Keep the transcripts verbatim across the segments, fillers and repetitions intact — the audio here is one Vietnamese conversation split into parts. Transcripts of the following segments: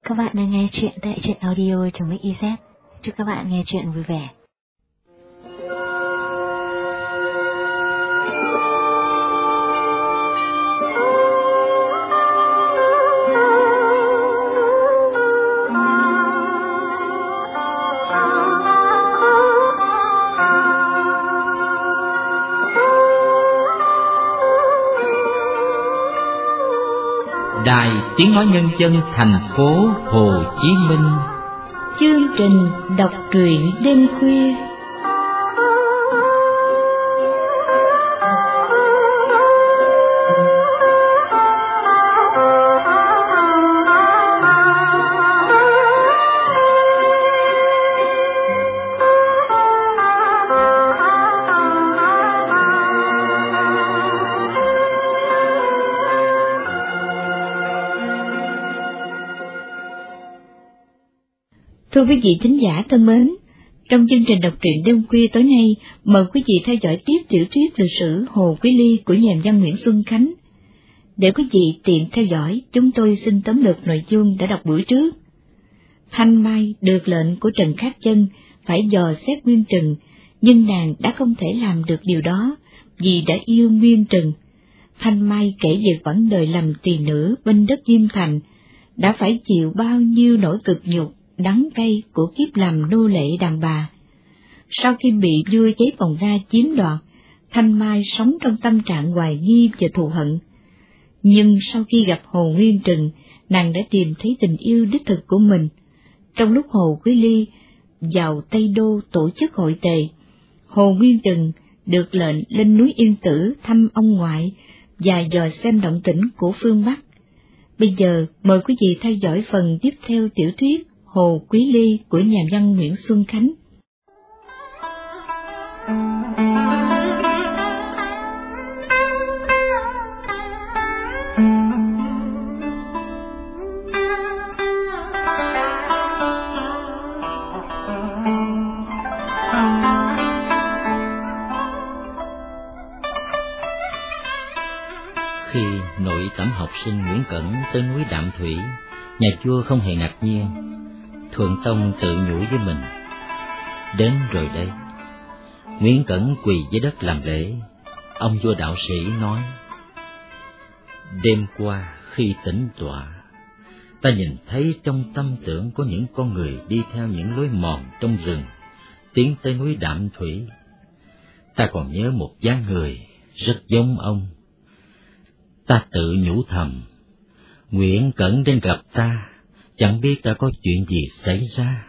Các bạn đang nghe chuyện tại truyện audio trong Mix i zét. Chúc các bạn nghe chuyện vui vẻ. Đài Tiếng Nói Nhân dân thành phố Hồ Chí Minh. Chương trình đọc truyện đêm khuya. Thưa quý vị thính giả thân mến, trong chương trình đọc truyện đêm khuya tối nay, mời quý vị theo dõi tiếp tiểu thuyết lịch sử Hồ Quý Ly của nhà văn Nguyễn Xuân Khánh. Để quý vị tiện theo dõi, chúng tôi xin tóm lược nội dung đã đọc buổi trước. Thanh Mai được lệnh của Trần Khát Chân phải dò xét Nguyên Trừng, nhưng nàng đã không thể làm được điều đó vì đã yêu Nguyên Trừng. Thanh Mai kể về quãng đời làm tỳ nữ bên đất Diêm Thành, đã phải chịu bao nhiêu nỗi cực nhục đắng cay của kiếp làm nô lệ đàn bà. Sau khi bị vua Cháy Bồng Ga chiếm đoạt, Thanh Mai sống trong tâm trạng hoài nghi và thù hận. Nhưng sau khi gặp Hồ Nguyên Trừng, nàng đã tìm thấy tình yêu đích thực của mình. Trong lúc Hồ Quý Ly vào Tây Đô tổ chức hội tề, Hồ Nguyên Trừng được lệnh lên núi Yên Tử thăm ông ngoại và dò xem động tĩnh của phương Bắc. Bây giờ mời quý vị theo dõi phần tiếp theo tiểu thuyết Hồ Quý Ly của nhà văn Nguyễn Xuân Khánh. Khi nội tẩm học sinh Nguyễn Cẩn tới núi Đạm Thủy, nhà vua không hề ngạc nhiên. Thượng Tông tự nhủ với mình, đến rồi đây. Nguyễn Cẩn quỳ dưới đất làm lễ. Ông vua đạo sĩ nói, đêm qua khi tĩnh tọa, ta nhìn thấy trong tâm tưởng có những con người đi theo những lối mòn trong rừng, tiến tới núi Đạm Thủy. Ta còn nhớ một dáng người rất giống ông. Ta tự nhủ thầm, Nguyễn Cẩn đến gặp ta, chẳng biết đã có chuyện gì xảy ra.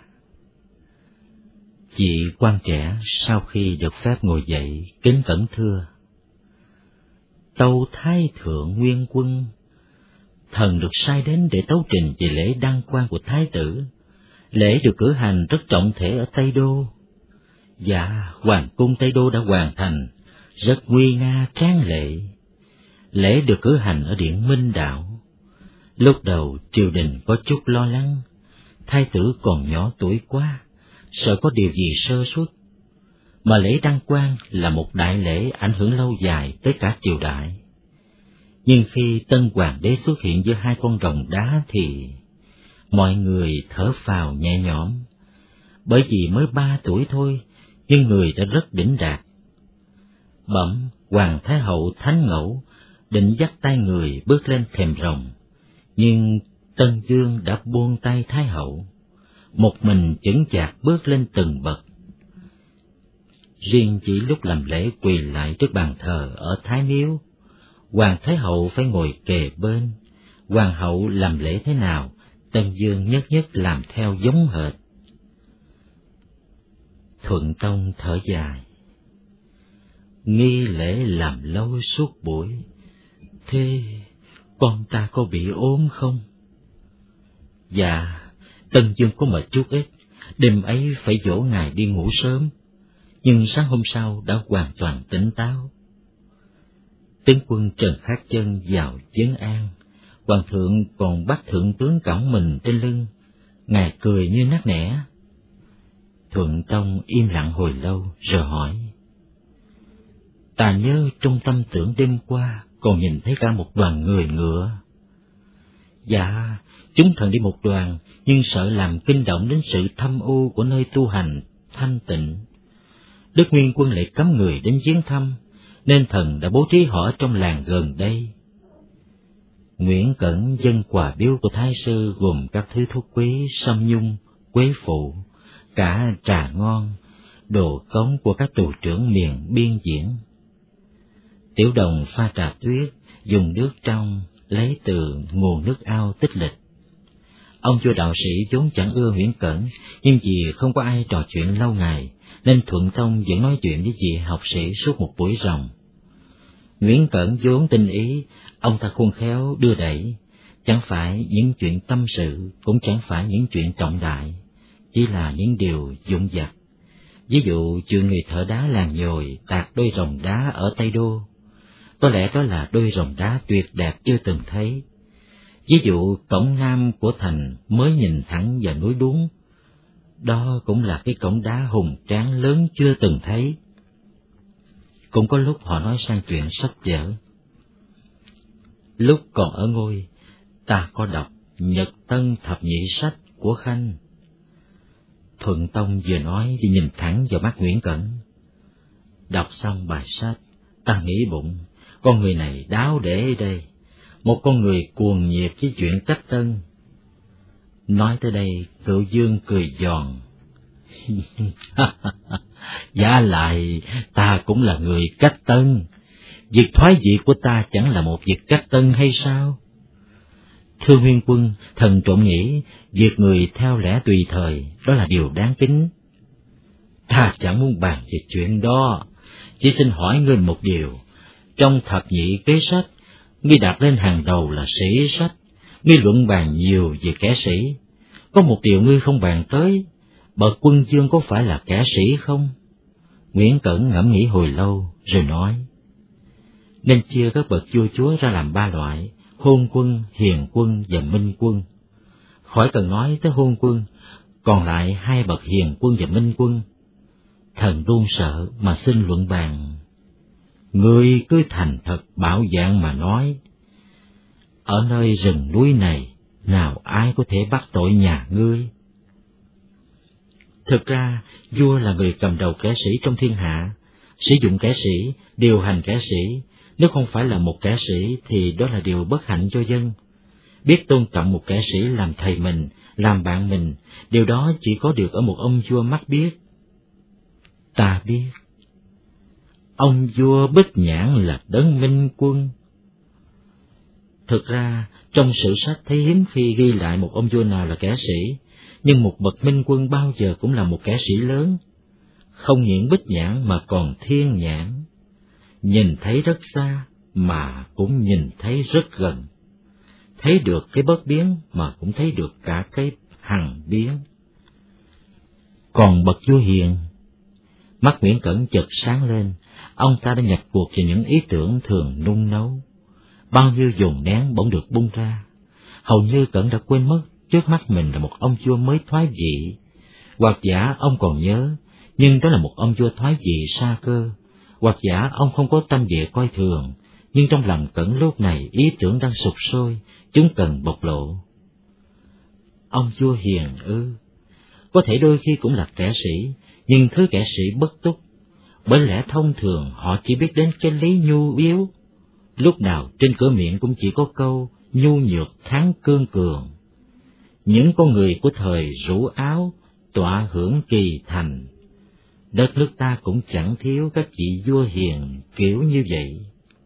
Vị quan trẻ sau khi được phép ngồi dậy, kính cẩn thưa, tâu Thái Thượng Nguyên Quân, thần được sai đến để tấu trình về lễ đăng quang của Thái tử. Lễ được cử hành rất trọng thể ở Tây Đô. Dạ, Hoàng cung Tây Đô đã hoàn thành, rất nguy nga tráng lệ. Lễ được cử hành ở Điện Minh Đạo. Lúc đầu triều đình có chút lo lắng, thái tử còn nhỏ tuổi quá, sợ có điều gì sơ suất. Mà lễ đăng quang là một đại lễ ảnh hưởng lâu dài tới cả triều đại. Nhưng khi tân hoàng đế xuất hiện giữa hai con rồng đá thì mọi người thở phào nhẹ nhõm, bởi vì mới ba tuổi thôi, nhưng người đã rất đỉnh đạt. Bẩm Hoàng Thái Hậu Thánh Ngẫu định dắt tay người bước lên thềm rồng, nhưng Tân Dương đã buông tay Thái Hậu, một mình chững chạc bước lên từng bậc. Riêng chỉ lúc làm lễ quỳ lại trước bàn thờ ở Thái Miếu, Hoàng Thái Hậu phải ngồi kề bên. Hoàng hậu làm lễ thế nào, Tân Dương nhất nhất làm theo giống hệt. Thuận Tông thở dài, nghi lễ làm lâu suốt buổi, thế con ta có bị ốm không? Dạ, Tân Dương có mệt chút ít, đêm ấy phải dỗ ngài đi ngủ sớm, nhưng sáng hôm sau đã hoàn toàn tỉnh táo. Tướng quân Trần Khát Chân vào trấn an, hoàng thượng còn bắt thượng tướng cõng mình trên lưng, ngài cười như nát nẻ. Thuận Tông im lặng hồi lâu rồi hỏi, ta nhớ trong tâm tưởng đêm qua còn nhìn thấy cả một đoàn người ngựa. Dạ, Chúng thần đi một đoàn, nhưng sợ làm kinh động đến sự thâm u của nơi tu hành thanh tịnh. Đức Nguyên Quân lại cấm người đến viếng thăm, nên thần đã bố trí họ ở trong làng gần đây. Nguyễn Cẩn dâng quà biếu của Thái sư gồm các thứ thuốc quý, sâm nhung, quế phụ, cả trà ngon, đồ cống của các tù trưởng miền biên diễn. Tiểu Đồng pha trà tuyết, dùng nước trong, lấy từ nguồn nước ao tích lịch. Ông vua đạo sĩ vốn chẳng ưa Nguyễn Cẩn, nhưng vì không có ai trò chuyện lâu ngày, nên thuận thông vẫn nói chuyện với vị học sĩ suốt một buổi ròng. Nguyễn Cẩn vốn tinh ý, ông ta khôn khéo đưa đẩy, chẳng phải những chuyện tâm sự, cũng chẳng phải những chuyện trọng đại, chỉ là những điều vụn vặt. Ví dụ chuyện người thợ đá làng Nhồi tạc đôi rồng đá ở Tây Đô, có lẽ đó là đôi rồng đá tuyệt đẹp chưa từng thấy. Ví dụ cổng nam của thành mới nhìn thẳng vào núi Đuống, đó cũng là cái cổng đá hùng tráng lớn chưa từng thấy. Cũng có lúc họ nói sang chuyện sách vở. Lúc còn ở ngôi, ta có đọc Nhật Tân Thập Nhị Sách của Khanh. Thuận Tông vừa nói thì nhìn thẳng vào mắt Nguyễn Cẩn. Đọc xong bài sách, ta nghĩ bụng, con người này đáo để đây, một con người cuồng nhiệt với chuyện cách tân. Nói tới đây, Cựu Dương cười giòn. Giả lại, ta cũng là người cách tân. Việc thoái vị của ta chẳng là một việc cách tân hay sao? Thưa Nguyên Quân, thần trộm nghĩ, việc người theo lẽ tùy thời, đó là điều đáng kính. Ta chẳng muốn bàn về chuyện đó, chỉ xin hỏi ngươi một điều. Trong thập nhị kế sách, ngươi đặt lên hàng đầu là sĩ sách, ngươi luận bàn nhiều về kẻ sĩ. Có một điều ngươi không bàn tới, bậc quân vương có phải là kẻ sĩ không? Nguyễn Cẩn ngẫm nghĩ hồi lâu, rồi nói, nên chia các bậc vua chúa ra làm ba loại, hôn quân, hiền quân và minh quân. Khỏi cần nói tới hôn quân, còn lại hai bậc hiền quân và minh quân. Thần luôn sợ mà xin luận bàn. Ngươi cứ thành thật bảo dạng mà nói. Ở nơi rừng núi này, nào ai có thể bắt tội nhà ngươi? Thực ra, vua là người cầm đầu kẻ sĩ trong thiên hạ, sử dụng kẻ sĩ, điều hành kẻ sĩ. Nếu không phải là một kẻ sĩ thì đó là điều bất hạnh cho dân. Biết tôn trọng một kẻ sĩ làm thầy mình, làm bạn mình, điều đó chỉ có được ở một ông vua mắt biết. Ta biết. Ông vua Bích Nhãn là đấng minh quân. Thực ra, trong sử sách thấy hiếm khi ghi lại một ông vua nào là kẻ sĩ, nhưng một bậc minh quân bao giờ cũng là một kẻ sĩ lớn. Không những Bích Nhãn mà còn Thiên Nhãn. Nhìn thấy rất xa mà cũng nhìn thấy rất gần. Thấy được cái bất biến mà cũng thấy được cả cái hằng biến. Còn bậc vua hiền, mắt Nguyễn Cẩn chợt sáng lên, ông ta đã nhập cuộc vào những ý tưởng thường nung nấu. Bao nhiêu dồn nén bỗng được bung ra. Hầu như Cẩn đã quên mất trước mắt mình là một ông vua mới thoái vị. Hoặc giả ông còn nhớ, nhưng đó là một ông vua thoái vị xa cơ. Hoặc giả ông không có tâm địa coi thường, nhưng trong lòng Cẩn lúc này ý tưởng đang sục sôi, chúng cần bộc lộ. Ông vua hiền ư? Có thể đôi khi cũng là kẻ sĩ, nhưng thứ kẻ sĩ bất túc. Bởi lẽ thông thường họ chỉ biết đến cái lý nhu yếu. Lúc nào trên cửa miệng cũng chỉ có câu nhu nhược thắng cương cường. Những con người của thời rủ áo, tọa hưởng kỳ thành. Đất nước ta cũng chẳng thiếu các vị vua hiền kiểu như vậy.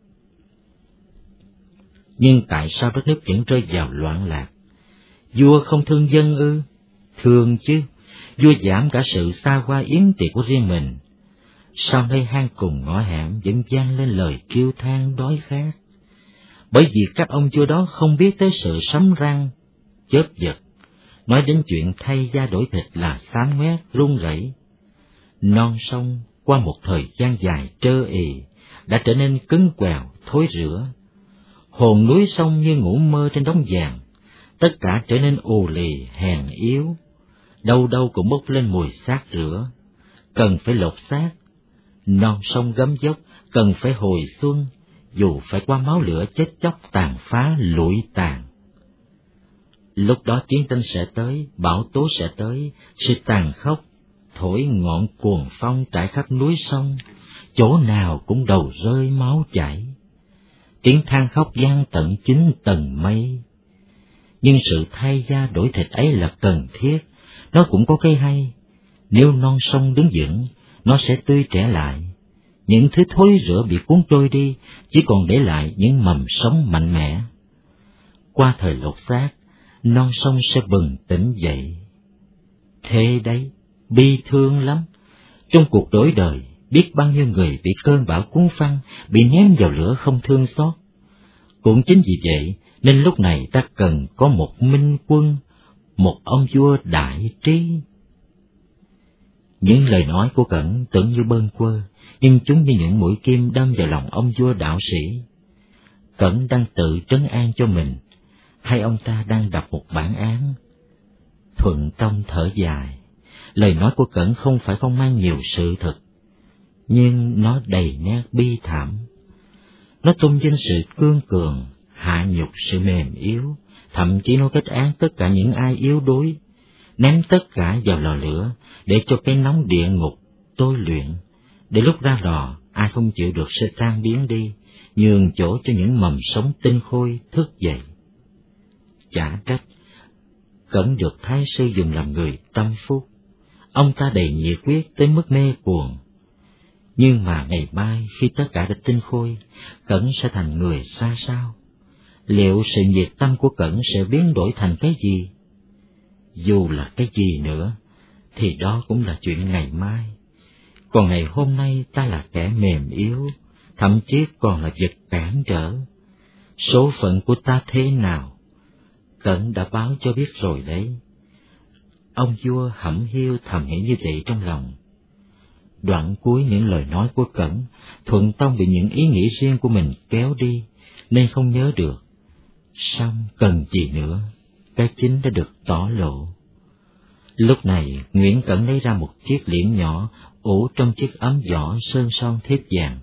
Nhưng tại sao đất nước vẫn rơi vào loạn lạc? Vua không thương dân ư? Thương chứ. Vua giảm cả sự xa hoa yếm tiệc của riêng mình. Sau nơi hang cùng ngõ hẻm vẫn vang lên lời kêu than đói khát. Bởi vì các ông vua đó không biết tới sự sấm răng, chớp giật. Nói đến chuyện thay da đổi thịt là xám ngoét, run rẩy. Non sông qua một thời gian dài trơ ì đã trở nên cứng quèo, thối rữa. Hồn núi sông như ngủ mơ trên đống vàng, tất cả trở nên ù lì, hèn yếu. Đâu đâu cũng bốc lên mùi xác rửa, cần phải lột xác. Non sông gấm dốc, cần phải hồi xuân, dù phải qua máu lửa chết chóc tàn phá lụi tàn. Lúc đó chiến tranh sẽ tới, bão tố sẽ tới, sự tàn khốc, thổi ngọn cuồng phong trải khắp núi sông, chỗ nào cũng đầu rơi máu chảy. Tiếng than khóc vang tận chín tầng mây. Nhưng sự thay da đổi thịt ấy là cần thiết, nó cũng có cái hay. Nếu non sông đứng vững, nó sẽ tươi trẻ lại. Những thứ thối rữa bị cuốn trôi đi, chỉ còn để lại những mầm sống mạnh mẽ. Qua thời lột xác, non sông sẽ bừng tỉnh dậy. Thế đấy, bi thương lắm. Trong cuộc đổi đời, biết bao nhiêu người bị cơn bão cuốn phăng, bị ném vào lửa không thương xót. Cũng chính vì vậy, nên lúc này ta cần có một minh quân, một ông vua đại trí. Những lời nói của Cẩn tưởng như bâng quơ, nhưng chúng như những mũi kim đâm vào lòng ông vua đạo sĩ. Cẩn đang tự trấn an cho mình, hay ông ta đang đọc một bản án? Thuận Tông thở dài, lời nói của Cẩn không phải không mang nhiều sự thật, nhưng nó đầy nét bi thảm. Nó tôn vinh sự cương cường, hạ nhục sự mềm yếu, thậm chí nó kết án tất cả những ai yếu đuối, ném tất cả vào lò lửa để cho cái nóng địa ngục tôi luyện, để lúc ra lò ai không chịu được sẽ tan biến đi, nhường chỗ cho những mầm sống tinh khôi thức dậy. Chả trách Cẩn được Thái sư dùng làm người tâm phúc, ông ta đầy nhiệt quyết tới mức mê cuồng. Nhưng mà ngày mai khi tất cả đã tinh khôi, Cẩn sẽ thành người ra sao? Liệu sự nhiệt tâm của Cẩn sẽ biến đổi thành cái gì? Dù là cái gì nữa, thì đó cũng là chuyện ngày mai. Còn ngày hôm nay ta là kẻ mềm yếu, thậm chí còn là vật cản trở. Số phận của ta thế nào? Cẩn đã báo cho biết rồi đấy. Ông vua hẩm hiu thầm nghĩ như vậy trong lòng. Đoạn cuối những lời nói của Cẩn, Thuận Tông bị những ý nghĩ riêng của mình kéo đi, nên không nhớ được. Song cần gì nữa, cái chính đã được tỏ lộ. Lúc này Nguyễn Cẩn lấy ra một chiếc liễn nhỏ ủ trong chiếc ấm vỏ sơn son thép vàng.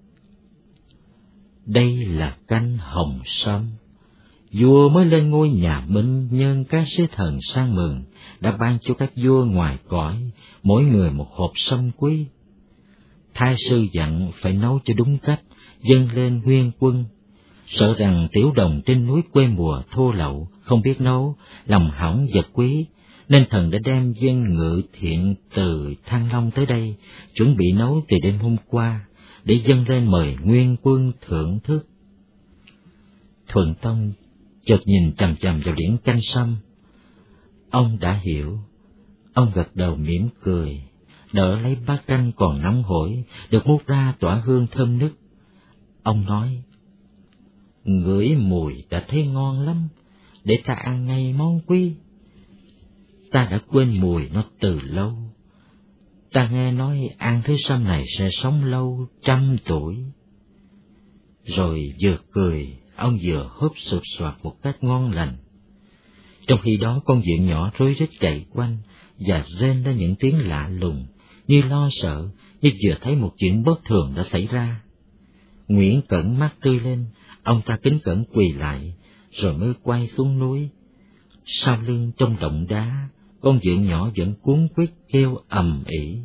Đây là canh hồng sâm. Vua mới lên ngôi nhà Minh, nhân các sứ thần sang mừng đã ban cho các vua ngoài cõi mỗi người một hộp sâm quý. Thái sư dặn phải nấu cho đúng cách, dâng lên nguyên quân. Sợ rằng tiểu đồng trên núi quê mùa thô lậu, không biết nấu, làm hỏng vật quý, nên thần đã đem dân ngự thiện từ Thăng Long tới đây, chuẩn bị nấu từ đêm hôm qua, để dâng lên mời nguyên quân thưởng thức. Thuận Tông chợt nhìn chằm chằm vào điển canh sâm. Ông đã hiểu, ông gật đầu mỉm cười, đỡ lấy bát canh còn nóng hổi, được múc ra tỏa hương thơm nức. Ông nói, ngửi mùi đã thấy ngon lắm, để ta ăn ngay món quý. Ta đã quên mùi nó từ lâu. Ta nghe nói ăn thứ sâm này sẽ sống lâu trăm tuổi. Rồi vừa cười, ông vừa húp sụp soạt một cách ngon lành. Trong khi đó con vượn nhỏ rối rít chạy quanh và rên ra những tiếng lạ lùng, như lo sợ, như vừa thấy một chuyện bất thường đã xảy ra. Nguyễn Cẩn mắt tươi lên, ông ta kính cẩn quỳ lại, rồi mới quay xuống núi. Sau lưng trong động đá, con vượn nhỏ vẫn cuống quýt kêu ầm ĩ.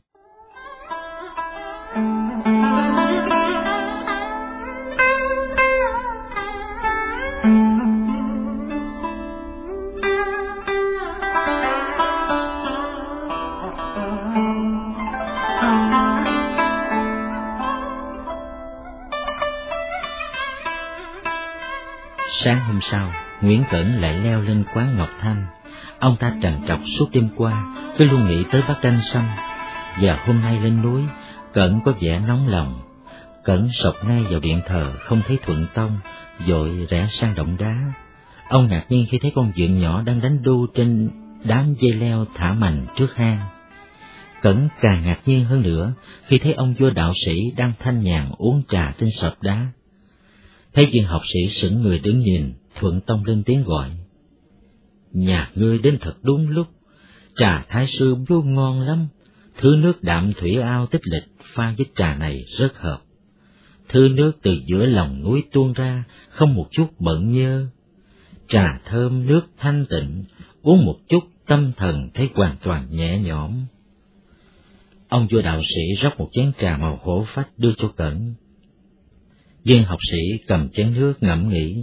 Sáng hôm sau, Nguyễn Cẩn lại leo lên quán Ngọc Thanh. Ông ta trằn trọc suốt đêm qua, cứ luôn nghĩ tới bát canh sâm. Và hôm nay lên núi, Cẩn có vẻ nóng lòng. Cẩn sộc ngay vào điện thờ, không thấy Thuận Tông, vội rẽ sang động đá. Ông ngạc nhiên khi thấy con vượn nhỏ đang đánh đu trên đám dây leo thả mành trước hang. Cẩn càng ngạc nhiên hơn nữa khi thấy ông vua đạo sĩ đang thanh nhàn uống trà trên sập đá. Thấy viên học sĩ sững người đứng nhìn, Thuận Tông lên tiếng gọi. Nhà ngươi đến thật đúng lúc, trà Thái sư vô ngon lắm, thứ nước đạm thủy ao tích lịch pha với trà này rất hợp. Thứ nước từ giữa lòng núi tuôn ra, không một chút bận nhơ. trà thơm nước thanh tịnh, uống một chút tâm thần thấy hoàn toàn nhẹ nhõm. Ông vua đạo sĩ rót một chén trà màu hổ phách đưa cho Cẩn. Viên học sĩ cầm chén nước ngẫm nghĩ.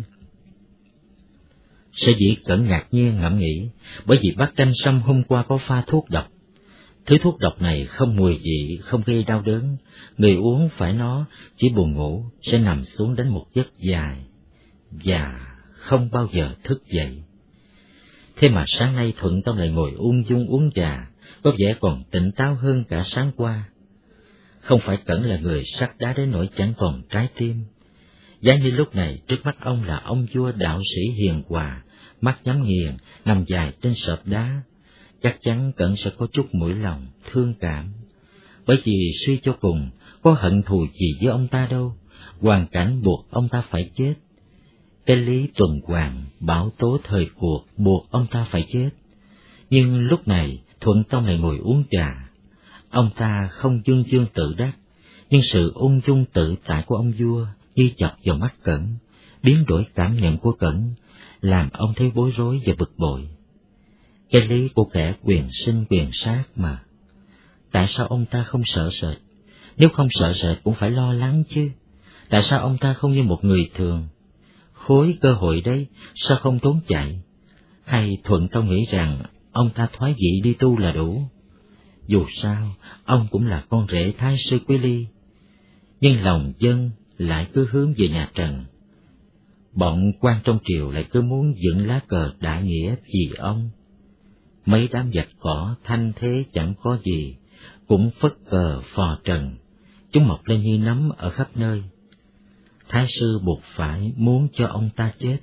Sở dĩ Cẩn ngạc nhiên ngẫm nghĩ, bởi vì bát canh sâm hôm qua có pha thuốc độc. Thứ thuốc độc này không mùi vị, không gây đau đớn, người uống phải nó chỉ buồn ngủ, sẽ nằm xuống đến một giấc dài, và không bao giờ thức dậy. Thế mà sáng nay Thuận Tông lại ngồi ung dung uống trà, có vẻ còn tỉnh táo hơn cả sáng qua. Không phải Cẩn là người sắt đá đến nỗi chẳng còn trái tim. Giá như lúc này trước mắt ông là ông vua đạo sĩ hiền hòa, mắt nhắm nghiền, nằm dài trên sợp đá, chắc chắn Cẩn sẽ có chút mũi lòng, thương cảm. Bởi vì suy cho cùng, có hận thù gì với ông ta đâu, hoàn cảnh buộc ông ta phải chết. Cái lý tuần hoàn, bão tố thời cuộc buộc ông ta phải chết. Nhưng lúc này, Thuận Tông lại ngồi uống trà. Ông ta không dương dương tự đắc, nhưng sự ung dung tự tại của ông vua như chọc vào mắt Cẩn, biến đổi cảm nhận của Cẩn, làm ông thấy bối rối và bực bội. Cái lý của kẻ quyền sinh quyền sát mà. Tại sao ông ta không sợ sệt? Nếu không sợ sệt cũng phải lo lắng chứ. Tại sao ông ta không như một người thường? Khối cơ hội đấy, sao không trốn chạy? Hay Thuận Tông nghĩ rằng ông ta thoái vị đi tu là đủ? Dù sao, ông cũng là con rể Thái sư Quý Ly. Nhưng lòng dân lại cứ hướng về nhà Trần. Bọn quan trong triều lại cứ muốn dựng lá cờ đại nghĩa vì ông. Mấy đám giặc cỏ thanh thế chẳng có gì, cũng phất cờ phò trần, chúng mọc lên như nấm ở khắp nơi. Thái sư buộc phải muốn cho ông ta chết.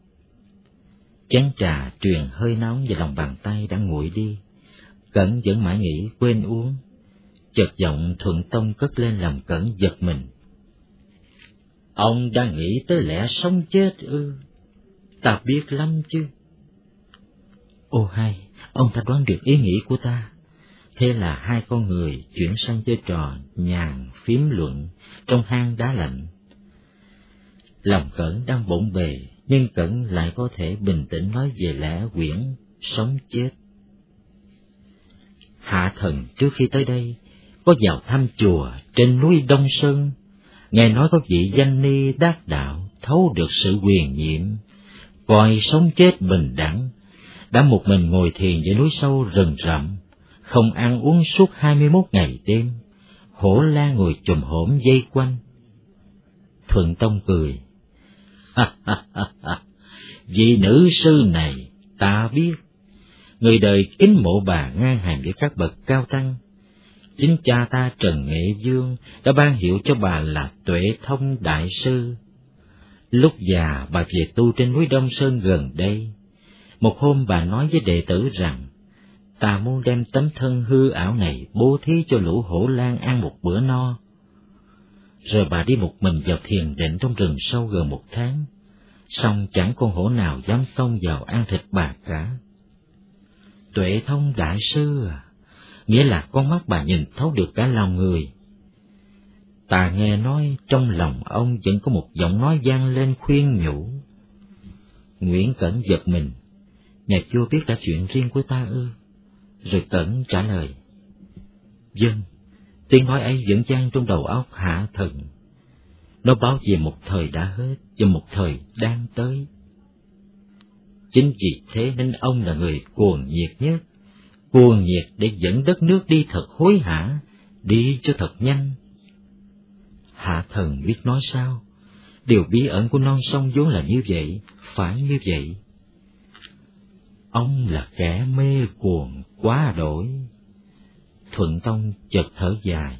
Chén trà truyền hơi nóng vào lòng bàn tay đã nguội đi. Cẩn vẫn mãi nghĩ quên uống. Chợt giọng Thuận Tông cất lên làm Cẩn giật mình. Ông đang nghĩ tới lẽ sống chết ư? Ta biết lắm chứ. Ô hay, ông ta đoán được ý nghĩ của ta. Thế là hai con người chuyển sang chơi trò nhàn phím luận trong hang đá lạnh. Lòng Cẩn đang bộn bề, nhưng Cẩn lại có thể bình tĩnh nói về lẽ quyển sống chết. Hạ thần trước khi tới đây có vào thăm chùa trên núi Đông Sơn, nghe nói có vị danh ni đắc đạo thấu được sự quyền nhiệm, coi sống chết bình đẳng, đã một mình ngồi thiền dưới núi sâu rừng rậm, không ăn uống suốt hai mươi mốt ngày đêm, hổ la ngồi chùm hổm dây quanh. Thuận Tông cười. Ha ha ha ha, vị nữ sư này ta biết, người đời kính mộ bà ngang hàng với các bậc cao tăng. Chính cha ta Trần Nghệ Dương đã ban hiệu cho bà là Tuệ Thông Đại Sư. Lúc già bà về tu trên núi Đông Sơn gần đây. Một hôm bà nói với đệ tử rằng, ta muốn đem tấm thân hư ảo này bố thí cho lũ hổ lang ăn một bữa no. Rồi bà đi một mình vào thiền định trong rừng sâu gần một tháng, song chẳng con hổ nào dám xông vào ăn thịt bà cả. Tuệ Thông Đại Sư à, nghĩa là con mắt bà nhìn thấu được cả lòng người. Ta nghe nói trong lòng ông vẫn có một giọng nói vang lên khuyên nhủ. Nguyễn Cẩn giật mình, nhà vua biết cả chuyện riêng của ta ư? Rồi Cẩn trả lời, vâng, tiếng nói ấy vẫn vang trong đầu óc Hạ thần. Nó báo về một thời đã hết và một thời đang tới. Chính vì thế nên ông là người cuồng nhiệt nhất, cuồng nhiệt để dẫn đất nước đi thật hối hả, đi cho thật nhanh. Hạ thần biết nói sao, điều bí ẩn của non sông vốn là như vậy, phải như vậy. Ông là kẻ mê cuồng quá đổi. Thuận Tông chợt thở dài.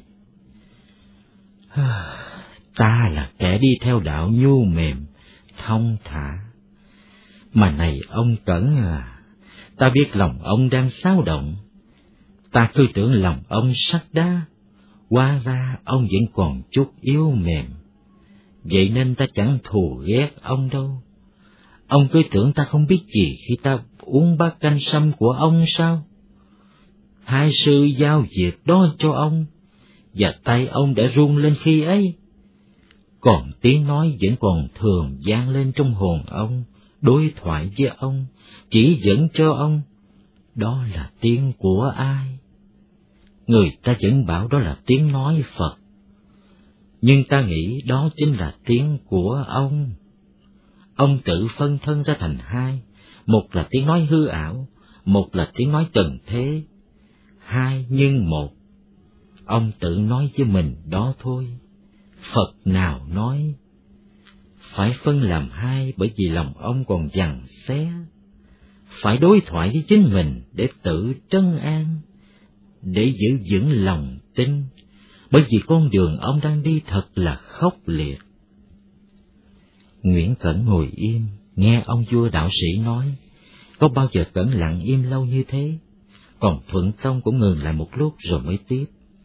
Ta là kẻ đi theo đạo nhu mềm, thông thả. Mà này ông Cẩn à, ta biết lòng ông đang xáo động. Ta cứ tưởng lòng ông sắt đá, hóa ra ông vẫn còn chút yếu mềm. Vậy nên ta chẳng thù ghét ông đâu. Ông cứ tưởng ta không biết gì khi ta uống bát canh sâm của ông sao? Thái sư giao việc đó cho ông, và tay ông đã run lên khi ấy. Còn tiếng nói vẫn còn thường vang lên trong hồn ông, đối thoại với ông, chỉ dẫn cho ông, đó là tiếng của ai? Người ta vẫn bảo đó là tiếng nói Phật, nhưng ta nghĩ đó chính là tiếng của ông. Ông tự phân thân ra thành hai, một là tiếng nói hư ảo, một là tiếng nói trần thế, hai nhưng một. Ông tự nói với mình đó thôi. Phật nào nói? Phải phân làm hai bởi vì lòng ông còn giằng xé. Phải đối thoại với chính mình để tự trấn an, để giữ vững lòng tin, bởi vì con đường ông đang đi thật là khốc liệt. Nguyễn Cẩn ngồi im, nghe ông vua đạo sĩ nói. Có bao giờ Cẩn lặng im lâu như thế? Còn Thuận Tông cũng ngừng lại một lúc rồi mới tiếp.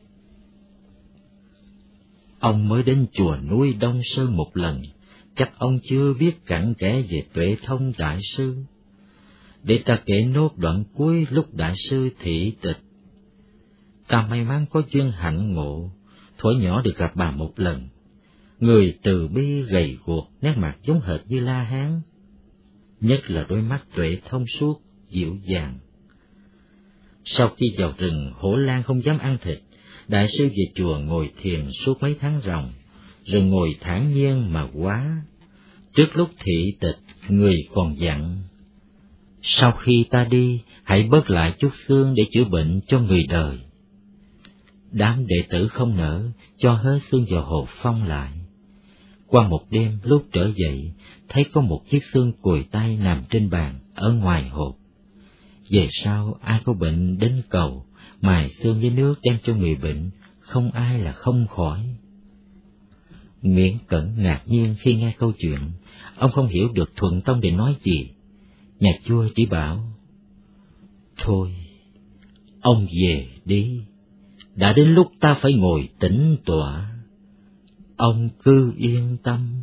Ông mới đến chùa núi Đông Sơn một lần, chắc ông chưa biết cặn kẽ về Tuệ Thông đại sư. Để ta kể nốt đoạn cuối lúc đại sư thị tịch. Ta may mắn có duyên hạnh ngộ, thuở nhỏ được gặp bà một lần. Người từ bi gầy guộc, nét mặt giống hệt như La Hán, nhất là đôi mắt tuệ thông suốt, dịu dàng. Sau khi vào rừng, hổ lang không dám ăn thịt, đại sư về chùa ngồi thiền suốt mấy tháng ròng, rồi ngồi thản nhiên mà hóa. Trước lúc thị tịch, người còn dặn: sau khi ta đi, hãy bớt lại chút xương để chữa bệnh cho người đời. Đám đệ tử không nỡ, cho hết xương vào hộp phong lại. Qua một đêm, lúc trở dậy, thấy có một chiếc xương cùi tay nằm trên bàn, ở ngoài hộp. Về sau, ai có bệnh đến cầu, mài xương với nước đem cho người bệnh, không ai là không khỏi. Nguyễn Cẩn ngạc nhiên khi nghe câu chuyện, ông không hiểu được Thuận Tông để nói gì. Nhà vua chỉ bảo: thôi, ông về đi, đã đến lúc ta phải ngồi tĩnh tọa. Ông cứ yên tâm.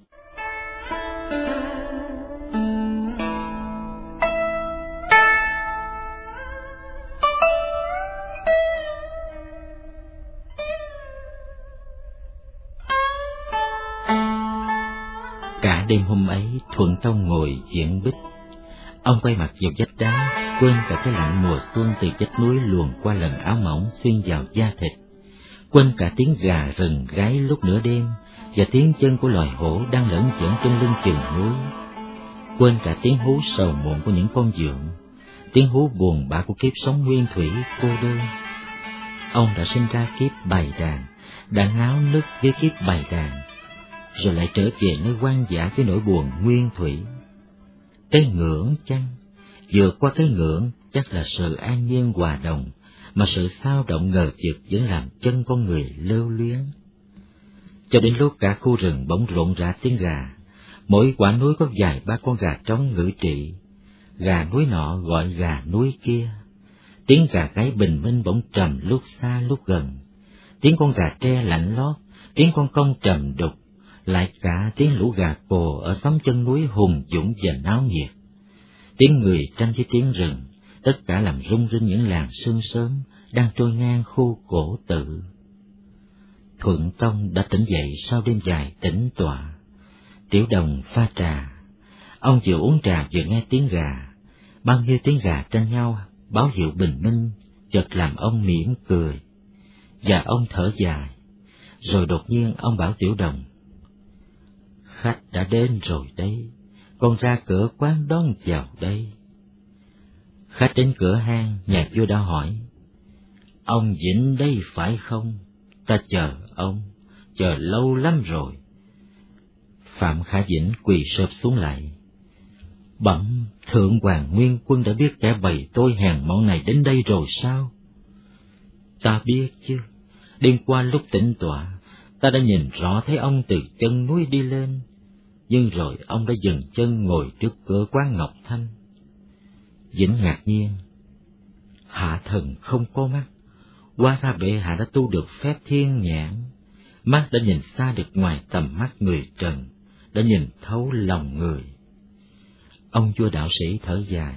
Cả đêm hôm ấy, Thuận Tông ngồi diện bích. Ông quay mặt vào vách đá, quên cả cái lạnh mùa xuân từ vách núi luồn qua lần áo mỏng xuyên vào da thịt, quên cả tiếng gà rừng gáy lúc nửa đêm và tiếng chân của loài hổ đang lởn vởn trên lưng chừng núi, quên cả tiếng hú sầu muộn của những con dượng, tiếng hú buồn bã của kiếp sống nguyên thủy cô đơn. Ông đã sinh ra kiếp bày đàn, đã ngáo nức với kiếp bày đàn, rồi lại trở về nơi hoang dã với nỗi buồn nguyên thủy. Cái ngưỡng chăng? Vượt qua cái ngưỡng chắc là sự an nhiên hòa đồng, mà sự xao động ngờ vực vẫn làm chân con người lưu luyến. Cho đến lúc cả khu rừng bỗng rộn rã tiếng gà, mỗi quả núi có vài ba con gà trống ngự trị, gà núi nọ gọi gà núi kia. Tiếng gà gáy bình minh bỗng trầm lúc xa lúc gần, tiếng con gà tre lạnh lót, tiếng con công trầm đục, lại cả tiếng lũ gà cồ ở xóm chân núi hùng dũng và náo nhiệt. Tiếng người tranh với tiếng rừng, tất cả làm rung rinh những làng sương sớm đang trôi ngang khu cổ tự. Thuận Tông đã tỉnh dậy sau đêm dài tĩnh tọa. Tiểu Đồng pha trà, ông vừa uống trà vừa nghe tiếng gà, bao nhiêu tiếng gà tranh nhau báo hiệu bình minh, chợt làm ông mỉm cười, và ông thở dài. Rồi đột nhiên ông bảo Tiểu Đồng: khách đã đến rồi đấy, con ra cửa quán đón chào đây. Khách đến cửa hang, nhà vua đã hỏi: ông Vĩnh đây phải không? Ta chờ ông, chờ lâu lắm rồi. Phạm Khả Vĩnh quỳ sụp xuống lại: bẩm thượng hoàng nguyên quân đã biết kẻ bày tôi hèn mọn này đến đây rồi sao? Ta biết chứ, đêm qua lúc tĩnh tọa, ta đã nhìn rõ thấy ông từ chân núi đi lên, nhưng rồi ông đã dừng chân ngồi trước cửa quán Ngọc Thanh. Vĩnh ngạc nhiên: hạ thần không có mắt, hóa ra bệ hạ đã tu được phép thiên nhãn, mắt đã nhìn xa được ngoài tầm mắt người trần, đã nhìn thấu lòng người. Ông vua đạo sĩ thở dài: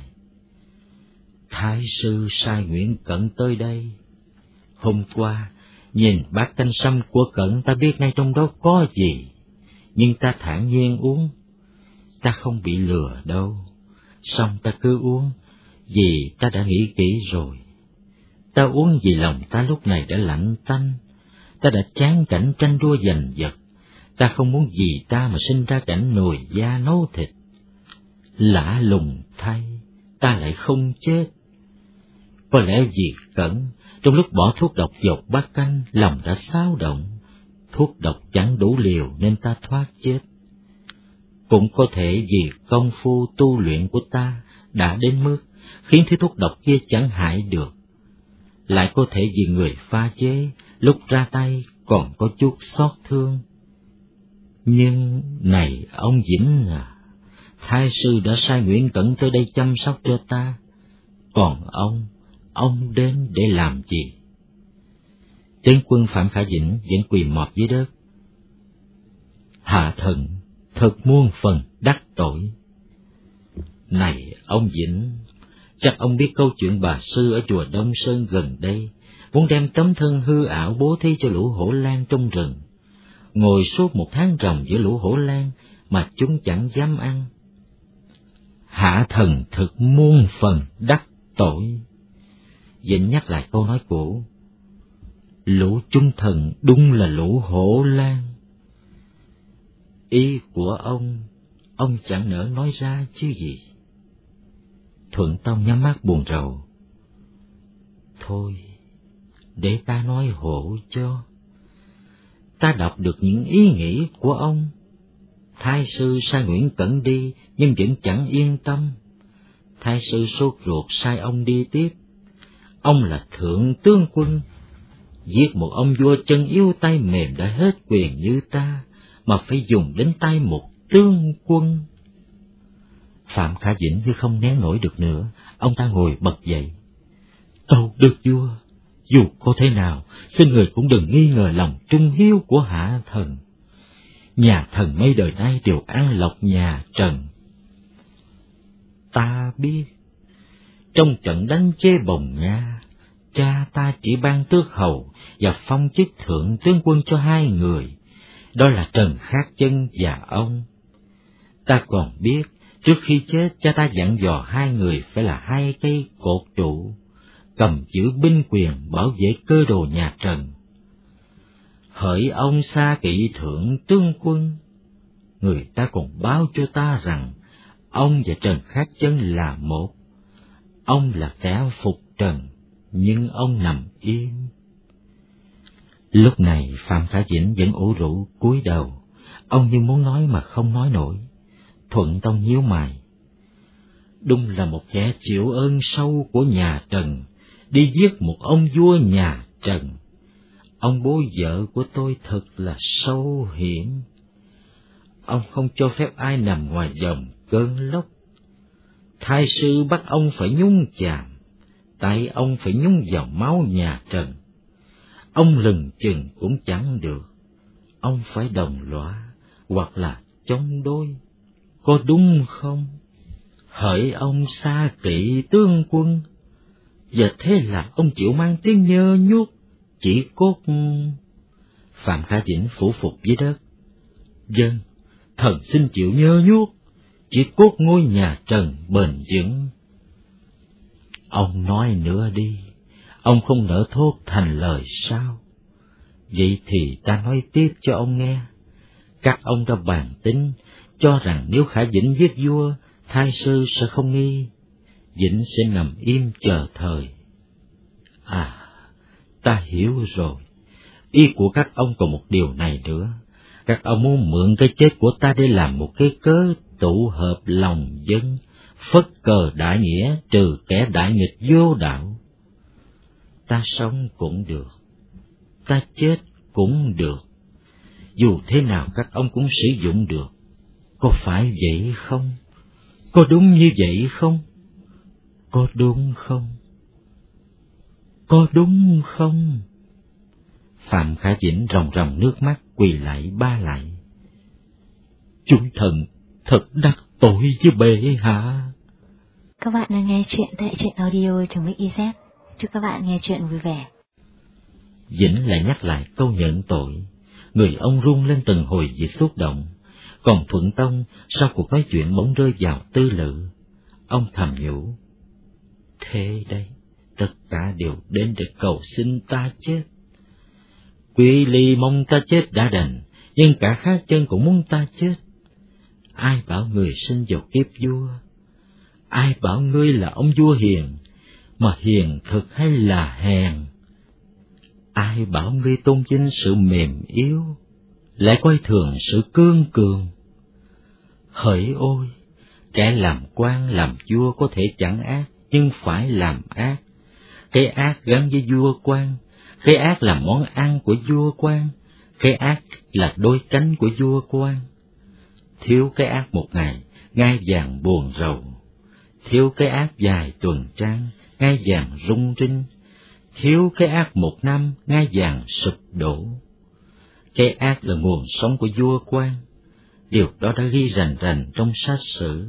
thái sư sai Nguyễn Cẩn tới đây. Hôm qua nhìn bát canh sâm của Cẩn, ta biết ngay trong đó có gì, nhưng ta thản nhiên uống. ta không bị lừa đâu. Xong ta cứ uống, vì ta đã nghĩ kỹ rồi. Ta uống vì lòng ta lúc này đã lạnh tanh. Ta đã chán cảnh tranh đua giành giật. Ta không muốn vì ta mà sinh ra cảnh nồi da nấu thịt. Lạ lùng thay, ta lại không chết. Có lẽ vì Cẩn, trong lúc bỏ thuốc độc dột bát canh, lòng đã xáo động. Thuốc độc chẳng đủ liều nên ta thoát chết. Cũng có thể vì công phu tu luyện của ta đã đến mức khiến thứ thuốc độc kia chẳng hại được. Lại có thể vì người pha chế lúc ra tay còn có chút xót thương. Nhưng này ông Vĩnh à, thái sư đã sai Nguyễn Cẩn tới đây chăm sóc cho ta. Còn ông, ông đến để làm gì? Tướng quân Phạm Khả Vĩnh vẫn quỳ mọp dưới đất. Hạ thần thật muôn phần đắc tội. Này ông Vĩnh, chắc ông biết câu chuyện bà sư ở chùa Đông Sơn gần đây, muốn đem tấm thân hư ảo bố thí cho lũ hổ lang trong rừng, ngồi suốt một tháng ròng giữa lũ hổ lang mà chúng chẳng dám ăn. Hạ thần thực muôn phần đắc tội. Vĩnh nhắc lại câu nói cũ. Lũ chúng thần đúng là lũ hổ lang. Ý của ông, ông chẳng nỡ nói ra chứ gì. Thuận Tông nhắm mắt buồn rầu. Thôi, để ta nói hộ cho. Ta đọc được những ý nghĩ của ông. Thái sư sai Nguyễn Cẩn đi, nhưng vẫn chẳng yên tâm. Thái sư sốt ruột sai ông đi tiếp. Ông là thượng tướng quân. Giết một ông vua chân yếu tay mềm đã hết quyền như ta, mà phải dùng đến tay một tướng quân. Phạm Khả Vĩnh như không nén nổi được nữa, ông ta ngồi bật dậy. Tâu được vua, dù có thế nào, xin người cũng đừng nghi ngờ lòng trung hiếu của hạ thần. Nhà thần mấy đời nay đều ăn lộc nhà Trần. Ta biết, trong trận đánh chế Bồng Nga, cha ta chỉ ban tước hầu và phong chức thượng tướng quân cho hai người, đó là Trần Khát Chân và ông. Ta còn biết, trước khi chết cha ta dặn dò hai người phải là hai cây cột trụ, cầm giữ binh quyền bảo vệ cơ đồ nhà Trần. Hỡi ông xa kỵ thượng tướng quân, người ta còn báo cho ta rằng ông và Trần Khát Chân là một. Ông là kẻ phục trần, nhưng ông nằm im. Lúc này Phạm Khả Vĩnh vẫn ủ rũ cúi đầu, ông như muốn nói mà không nói nổi. Thuận Tông nhíu mày. Đúng là một kẻ chịu ơn sâu của nhà Trần, đi giết một ông vua nhà Trần. Ông bố vợ của tôi thật là sâu hiểm. Ông không cho phép ai nằm ngoài vòng cơn lốc. Thái sư bắt ông phải nhúng chàm, tại ông phải nhúng vào máu nhà Trần. Ông lừng chừng cũng chẳng được, ông phải đồng lõa hoặc là chống đối, có đúng không? Hỡi ông xa kỵ tướng quân, giờ thế là ông chịu mang tiếng nhơ nhuốc, chỉ cốt... Phạm Khả Vĩnh phủ phục dưới đất. Vâng, thần xin chịu nhơ nhuốc, chỉ cốt ngôi nhà Trần bền vững. Ông nói nữa đi, ông không nỡ thốt thành lời sao? Vậy thì ta nói tiếp cho ông nghe. Các ông đã bàn tính, cho rằng nếu Khả Vĩnh giết vua, thái sư sẽ không nghi, Vĩnh sẽ nằm im chờ thời. À, ta hiểu rồi. Ý của các ông còn một điều này nữa. Các ông muốn mượn cái chết của ta để làm một cái cớ tụ hợp lòng dân, phất cờ đại nghĩa trừ kẻ đại nghịch vô đạo. Ta sống cũng được, ta chết cũng được. Dù thế nào các ông cũng sử dụng được. Có phải vậy không? Có đúng như vậy không? Có đúng không? Có đúng không? Phạm Khả Vĩnh ròng ròng nước mắt quỳ lại ba lại. Chúng thần thật đắc tội với bệ hạ. Các bạn đang nghe chuyện tại truyện audio trong Mix i zét. Chúc các bạn nghe chuyện vui vẻ. Vĩnh lại nhắc lại câu nhận tội. Người ông run lên từng hồi vì xúc động. Còn Thuận Tông sau cuộc nói chuyện bỗng rơi vào tư lự. Ông thầm nhủ, thế đây, tất cả đều đến để cầu xin ta chết. Quý Ly mong ta chết đã đành, nhưng cả Khác Chân cũng muốn ta chết. Ai bảo người sinh vào kiếp vua? Ai bảo ngươi là ông vua hiền, mà hiền thực hay là hèn? Ai bảo ngươi tôn vinh sự mềm yếu, lại coi thường sự cương cường? Hỡi ôi, kẻ làm quan làm vua có thể chẳng ác, nhưng phải làm ác. Cái ác gắn với vua quan, cái ác là món ăn của vua quan, cái ác là đôi cánh của vua quan. Thiếu cái ác một ngày, ngai vàng buồn rầu. Thiếu cái ác vài tuần trăng, ngai vàng rung rinh. Thiếu cái ác một năm, ngai vàng sụp đổ. Cái ác là nguồn sống của vua quan, điều đó đã ghi rành rành trong sách sử.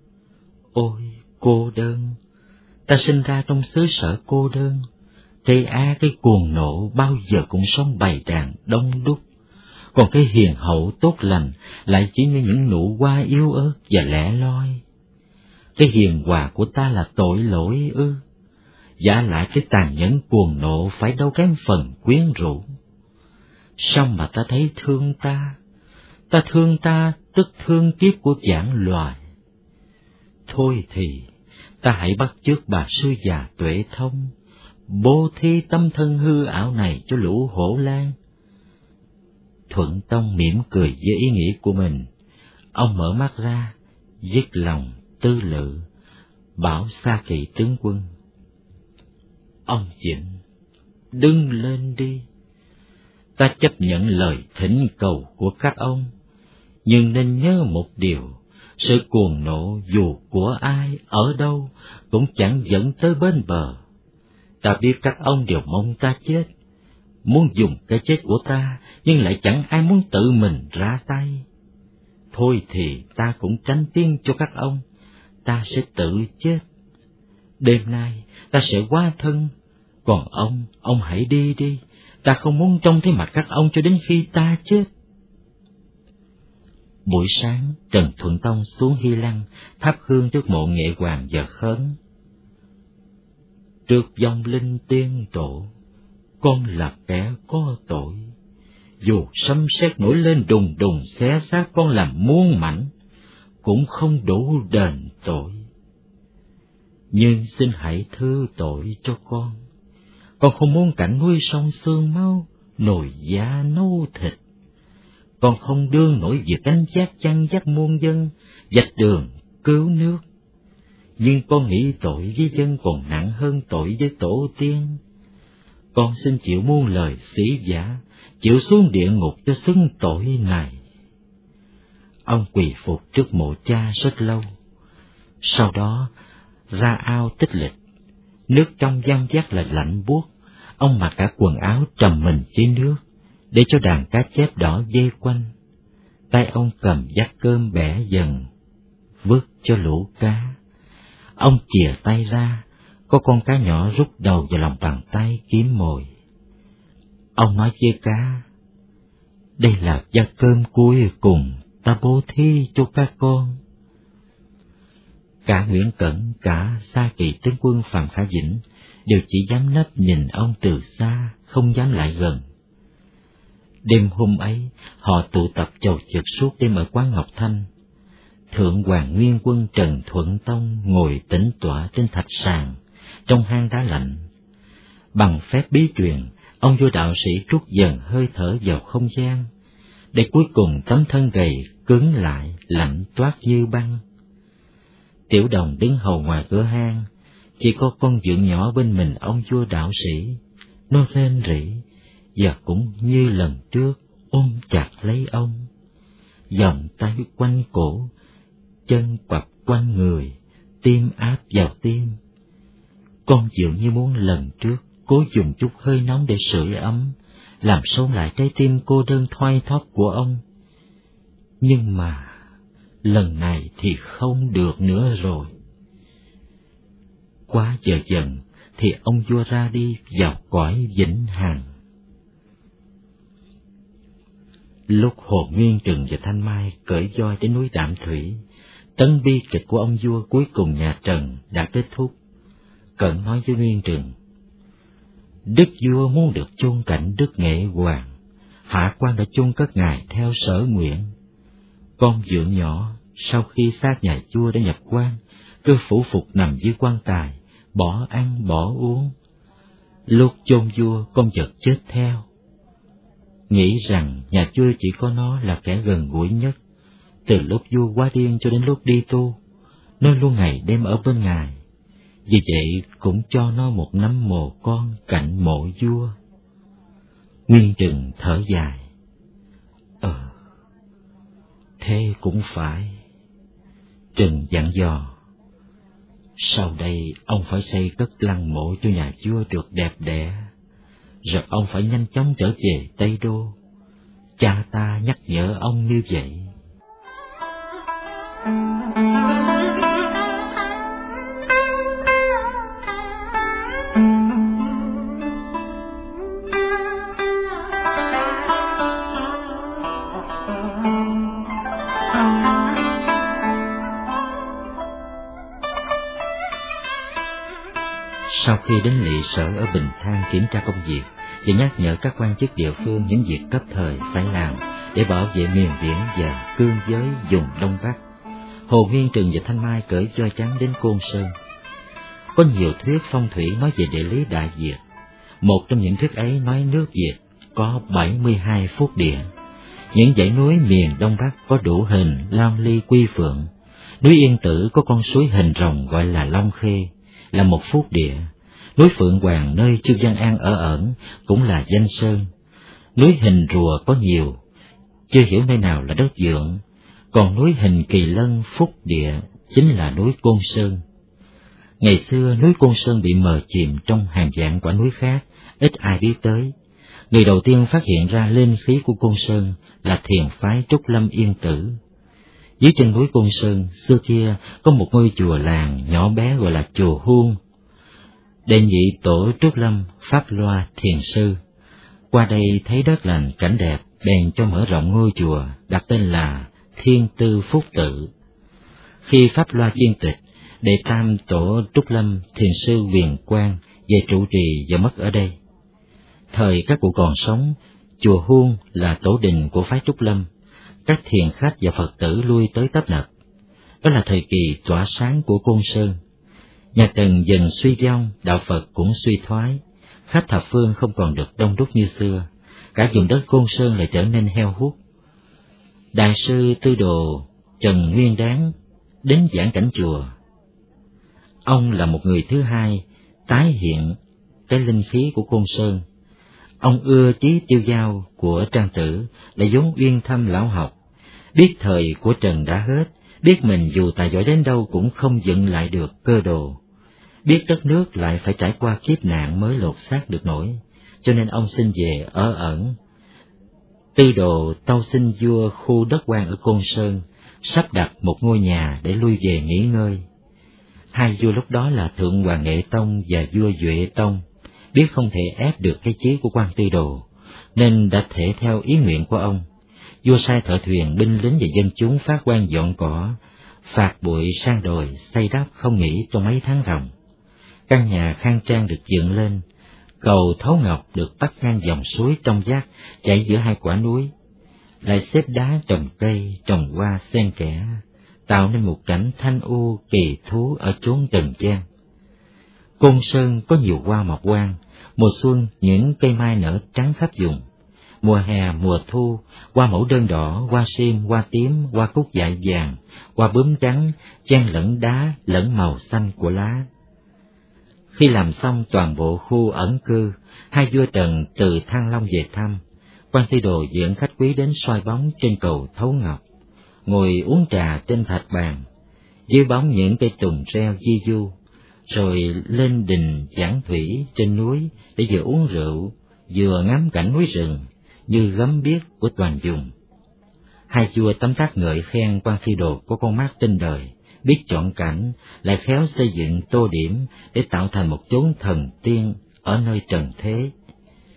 Ôi cô đơn, ta sinh ra trong xứ sở cô đơn. Cái ác, cái cuồng nộ bao giờ cũng sống bầy đàn đông đúc, còn cái hiền hậu tốt lành lại chỉ như những nụ hoa yếu ớt và lẻ loi. Cái hiền hòa của ta là tội lỗi ư? Giả lại cái tàn nhẫn cuồng nộ phải đâu kém phần quyến rũ. Sao mà ta thấy thương ta? Ta thương ta tức thương kiếp của vạn loài. Thôi thì ta hãy bắt chước bà sư già Tuệ Thông, bố thí tâm thân hư ảo này cho lũ hổ lang. Thuận Tông mỉm cười với ý nghĩ của mình. Ông mở mắt ra, dứt lòng tư lự, bảo Xa Kỵ tướng quân, ông Vịnh, đứng lên đi. Ta chấp nhận lời thỉnh cầu của các ông, nhưng nên nhớ một điều, sự cuồng nộ dù của ai, ở đâu, cũng chẳng dẫn tới bến bờ. Ta biết các ông đều mong ta chết, muốn dùng cái chết của ta, nhưng lại chẳng ai muốn tự mình ra tay. Thôi thì ta cũng tránh tiếng cho các ông, ta sẽ tự chết. Đêm nay ta sẽ hóa thân, còn ông, ông hãy đi đi, ta không muốn trông thấy mặt các ông cho đến khi ta chết. Buổi sáng, Trần Thuận Tông xuống Hy Lăng, thắp hương trước mộ Nghệ Hoàng và khấn. Trước vong linh tiên tổ, con là kẻ có tội. Dù sấm sét nổi lên đùng đùng xé xác con làm muôn mảnh, cũng không đủ đền tội. Nhưng xin hãy thứ tội cho con. Con không muốn cảnh núi sông xương máu, nồi da nấu thịt. Con không đương nổi việc đánh giác chăn dắt muôn dân, vạch đường cứu nước. Nhưng con nghĩ tội với dân còn nặng hơn tội với tổ tiên. Con xin chịu muôn lời sĩ giả, chịu xuống địa ngục cho xứng tội này. Ông quỳ phục trước mộ cha rất lâu. Sau đó ra ao tích lịch. Nước trong giam giác là lạnh buốt. Ông mặc cả quần áo trầm mình dưới nước, để cho đàn cá chép đỏ vây quanh. Tay ông cầm vắt cơm bẻ dần, vớt cho lũ cá. Ông chìa tay ra, có con cá nhỏ rút đầu vào lòng bàn tay kiếm mồi. Ông nói với cá, đây là vắt cơm cuối cùng ta bố thí cho các con. Cả Nguyễn Cẩn, cả Xa Kỵ tướng quân Phạm Khả Vĩnh đều chỉ dám nấp nhìn ông từ xa, không dám lại gần. Đêm hôm ấy, họ tụ tập chầu chực suốt đêm ở quán Ngọc Thanh. Thượng Hoàng Nguyên Quân Trần Thuận Tông ngồi tĩnh tọa trên thạch sàn, trong hang đá lạnh. Bằng phép bí truyền, ông vua đạo sĩ trút dần hơi thở vào không gian, để cuối cùng tấm thân gầy cứng lại, lạnh toát như băng. Tiểu Đồng đứng hầu ngoài cửa hang, chỉ có con dượng nhỏ bên mình ông vua đạo sĩ. Nó rên rỉ, và cũng như lần trước ôm chặt lấy ông. Vòng tay quanh cổ, chân quặp quanh người, tim áp vào tim. Con dường như muốn lần trước cố dùng chút hơi nóng để sưởi ấm, làm sống lại trái tim cô đơn thoai thoát của ông. Nhưng mà lần này thì không được nữa rồi. Quá giờ dần thì ông vua ra đi vào cõi vĩnh hằng. Lúc Hồ Nguyên Trừng và Thanh Mai cởi voi đến núi Đạm Thủy, tấn bi kịch của ông vua cuối cùng nhà Trần đã kết thúc. Cẩn nói với Nguyên Trừng: Đức vua muốn được chôn cạnh Đức Nghệ Hoàng, hạ quan đã chôn cất ngài theo sở nguyện. Con vượng nhỏ sau khi xác nhà vua đã nhập quan, cứ phủ phục nằm dưới quan tài, bỏ ăn bỏ uống. Lúc chôn vua con vật chết theo. Nghĩ rằng nhà vua chỉ có nó là kẻ gần gũi nhất, từ lúc vua quá điên cho đến lúc đi tu, nó luôn ngày đêm ở bên ngài. Vì vậy cũng cho nó một nắm mồ con cạnh mộ vua. Nguyên Trừng thở dài: Ờ, thế cũng phải. Trừng dặn dò: Sau đây ông phải xây cất lăng mộ cho nhà vua được đẹp đẽ, rồi ông phải nhanh chóng trở về Tây Đô. Cha ta nhắc nhở ông như vậy. Sau khi đến lỵ sở ở Bình Thang kiểm tra công việc và nhắc nhở các quan chức địa phương những việc cấp thời phải làm để bảo vệ miền biển và cương giới vùng Đông Bắc, Hồ Nguyên Trừng và Thanh Mai cởi voi trắng đến Côn Sơn. Có nhiều thuyết phong thủy nói về địa lý Đại Việt. Một trong những thuyết ấy nói nước Việt có bảy mươi hai phúc địa. Những dãy núi miền Đông Bắc có đủ hình Long Ly Quy Phượng. Núi Yên Tử có con suối hình rồng gọi là Long Khê, là một phúc địa. Núi Phượng Hoàng nơi Chu Văn An ở ẩn cũng là danh sơn. Núi Hình Rùa có nhiều, chưa hiểu nơi nào là đất vượng. Còn núi Hình Kỳ Lân phúc địa chính là núi Côn Sơn. Ngày xưa núi Côn Sơn bị mờ chìm trong hàng vạn quả núi khác, ít ai biết tới. Người đầu tiên phát hiện ra linh khí của Côn Sơn là thiền phái Trúc Lâm Yên Tử. Dưới chân núi Côn Sơn xưa kia có một ngôi chùa làng nhỏ bé gọi là chùa Huông. Đệ nhị tổ Trúc Lâm Pháp Loa thiền sư qua đây thấy đất lành cảnh đẹp, bèn cho mở rộng ngôi chùa, đặt tên là Thiên Tư Phúc Tự. Khi Pháp Loa viên tịch, đệ tam tổ Trúc Lâm thiền sư Huyền Quang về trụ trì và mất ở đây. Thời các cụ còn sống, chùa Huông là tổ đình của phái Trúc Lâm. Các thiền khách và Phật tử lui tới tấp nập. Đó là thời kỳ tỏa sáng của Côn Sơn. Nhà Tần dần suy vong, đạo Phật cũng suy thoái. Khách thập phương không còn được đông đúc như xưa. Cả vùng đất Côn Sơn lại trở nên heo hút. Đại sư Tư Đồ Trần Nguyên Đáng đến giảng cảnh chùa. Ông là một người thứ hai tái hiện cái linh khí của Côn Sơn. Ông ưa chí tiêu dao của Trang Tử, là vốn uyên thâm lão học, biết thời của Trần đã hết, biết mình dù tài giỏi đến đâu cũng không dựng lại được cơ đồ, biết đất nước lại phải trải qua kiếp nạn mới lột xác được nổi, cho nên ông xin về ở ẩn. Tư Đồ tâu xin vua khu đất quan ở Côn Sơn sắp đặt một ngôi nhà để lui về nghỉ ngơi. Hai vua lúc đó là Thượng Hoàng Nghệ Tông và vua Duệ Tông biết không thể ép được cái chí của quan Tư Đồ, nên đã thể theo ý nguyện của ông. Vua sai thợ thuyền, binh lính và dân chúng phát quan dọn cỏ, phạt bụi sang đồi, xây đắp không nghỉ trong mấy tháng ròng. Căn nhà khang trang được dựng lên, cầu Thấu Ngọc được bắt ngang dòng suối trong vắt chảy giữa hai quả núi, lại xếp đá trồng cây, trồng hoa xen kẽ, tạo nên một cảnh thanh u kỳ thú ở chốn trần gian. Côn Sơn có nhiều hoa mọc quang, mùa xuân những cây mai nở trắng khắp vùng, mùa hè mùa thu hoa mẫu đơn đỏ, hoa sim, hoa tím, hoa cúc dại vàng, hoa bướm trắng chen lẫn đá lẫn màu xanh của lá. Khi làm xong toàn bộ khu ẩn cư, hai vua Trần từ Thăng Long về thăm. Quan Tư Đồ dẫn khách quý đến soi bóng trên cầu Thấu Ngọc, ngồi uống trà trên thạch bàn, dưới bóng những cây tùng reo di du, rồi lên đình giảng thủy trên núi để vừa uống rượu, vừa ngắm cảnh núi rừng như gấm biếc của toàn vùng. Hai vua tấm tắc ngợi khen Quan Tư Đồ có con mắt tinh đời, biết chọn cảnh, lại khéo xây dựng tô điểm để tạo thành một chốn thần tiên ở nơi trần thế.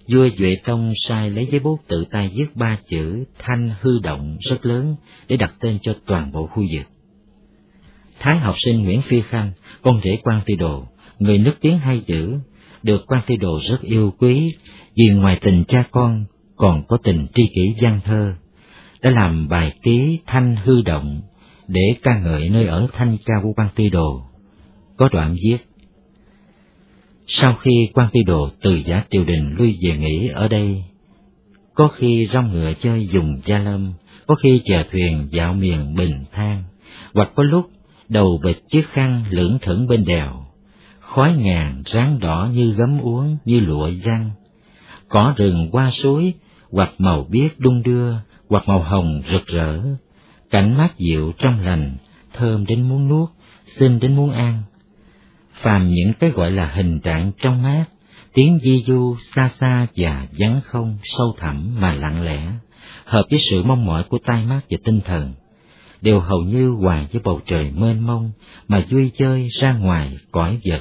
vua Duệ Tông sai lấy giấy bút tự tay viết ba chữ Thanh Hư Động rất lớn để đặt tên cho toàn bộ khu vực. Thái học sinh Nguyễn Phi Khanh, con rể Quan Tư Đồ, người nước tiếng hay dữ, được Quan Tư Đồ rất yêu quý vì ngoài tình cha con còn có tình tri kỷ văn thơ, đã làm bài ký Thanh Hư Động để ca ngợi nơi ở thanh cao của Quan Tư Đồ. Có đoạn viết: sau khi Quan Tư Đồ từ giả triều đình lui về nghỉ ở đây, có khi rong ngựa chơi dùng Gia Lâm, có khi chèo thuyền dạo miền Bình Thang, hoặc có lúc đầu bịch chiếc khăn lững thững bên đèo, khói ngàn ráng đỏ như gấm uống như lụa giăng, cỏ rừng hoa suối, hoặc màu biếc đung đưa, hoặc màu hồng rực rỡ, cảnh mát dịu trong lành, thơm đến muốn nuốt, xinh đến muốn ăn. Phàm những cái gọi là hình trạng trong mát, tiếng di du xa xa và vắng không, sâu thẳm mà lặng lẽ, hợp với sự mong mỏi của tai mắt và tinh thần, đều hầu như hòa với bầu trời mênh mông mà vui chơi ra ngoài cõi vật.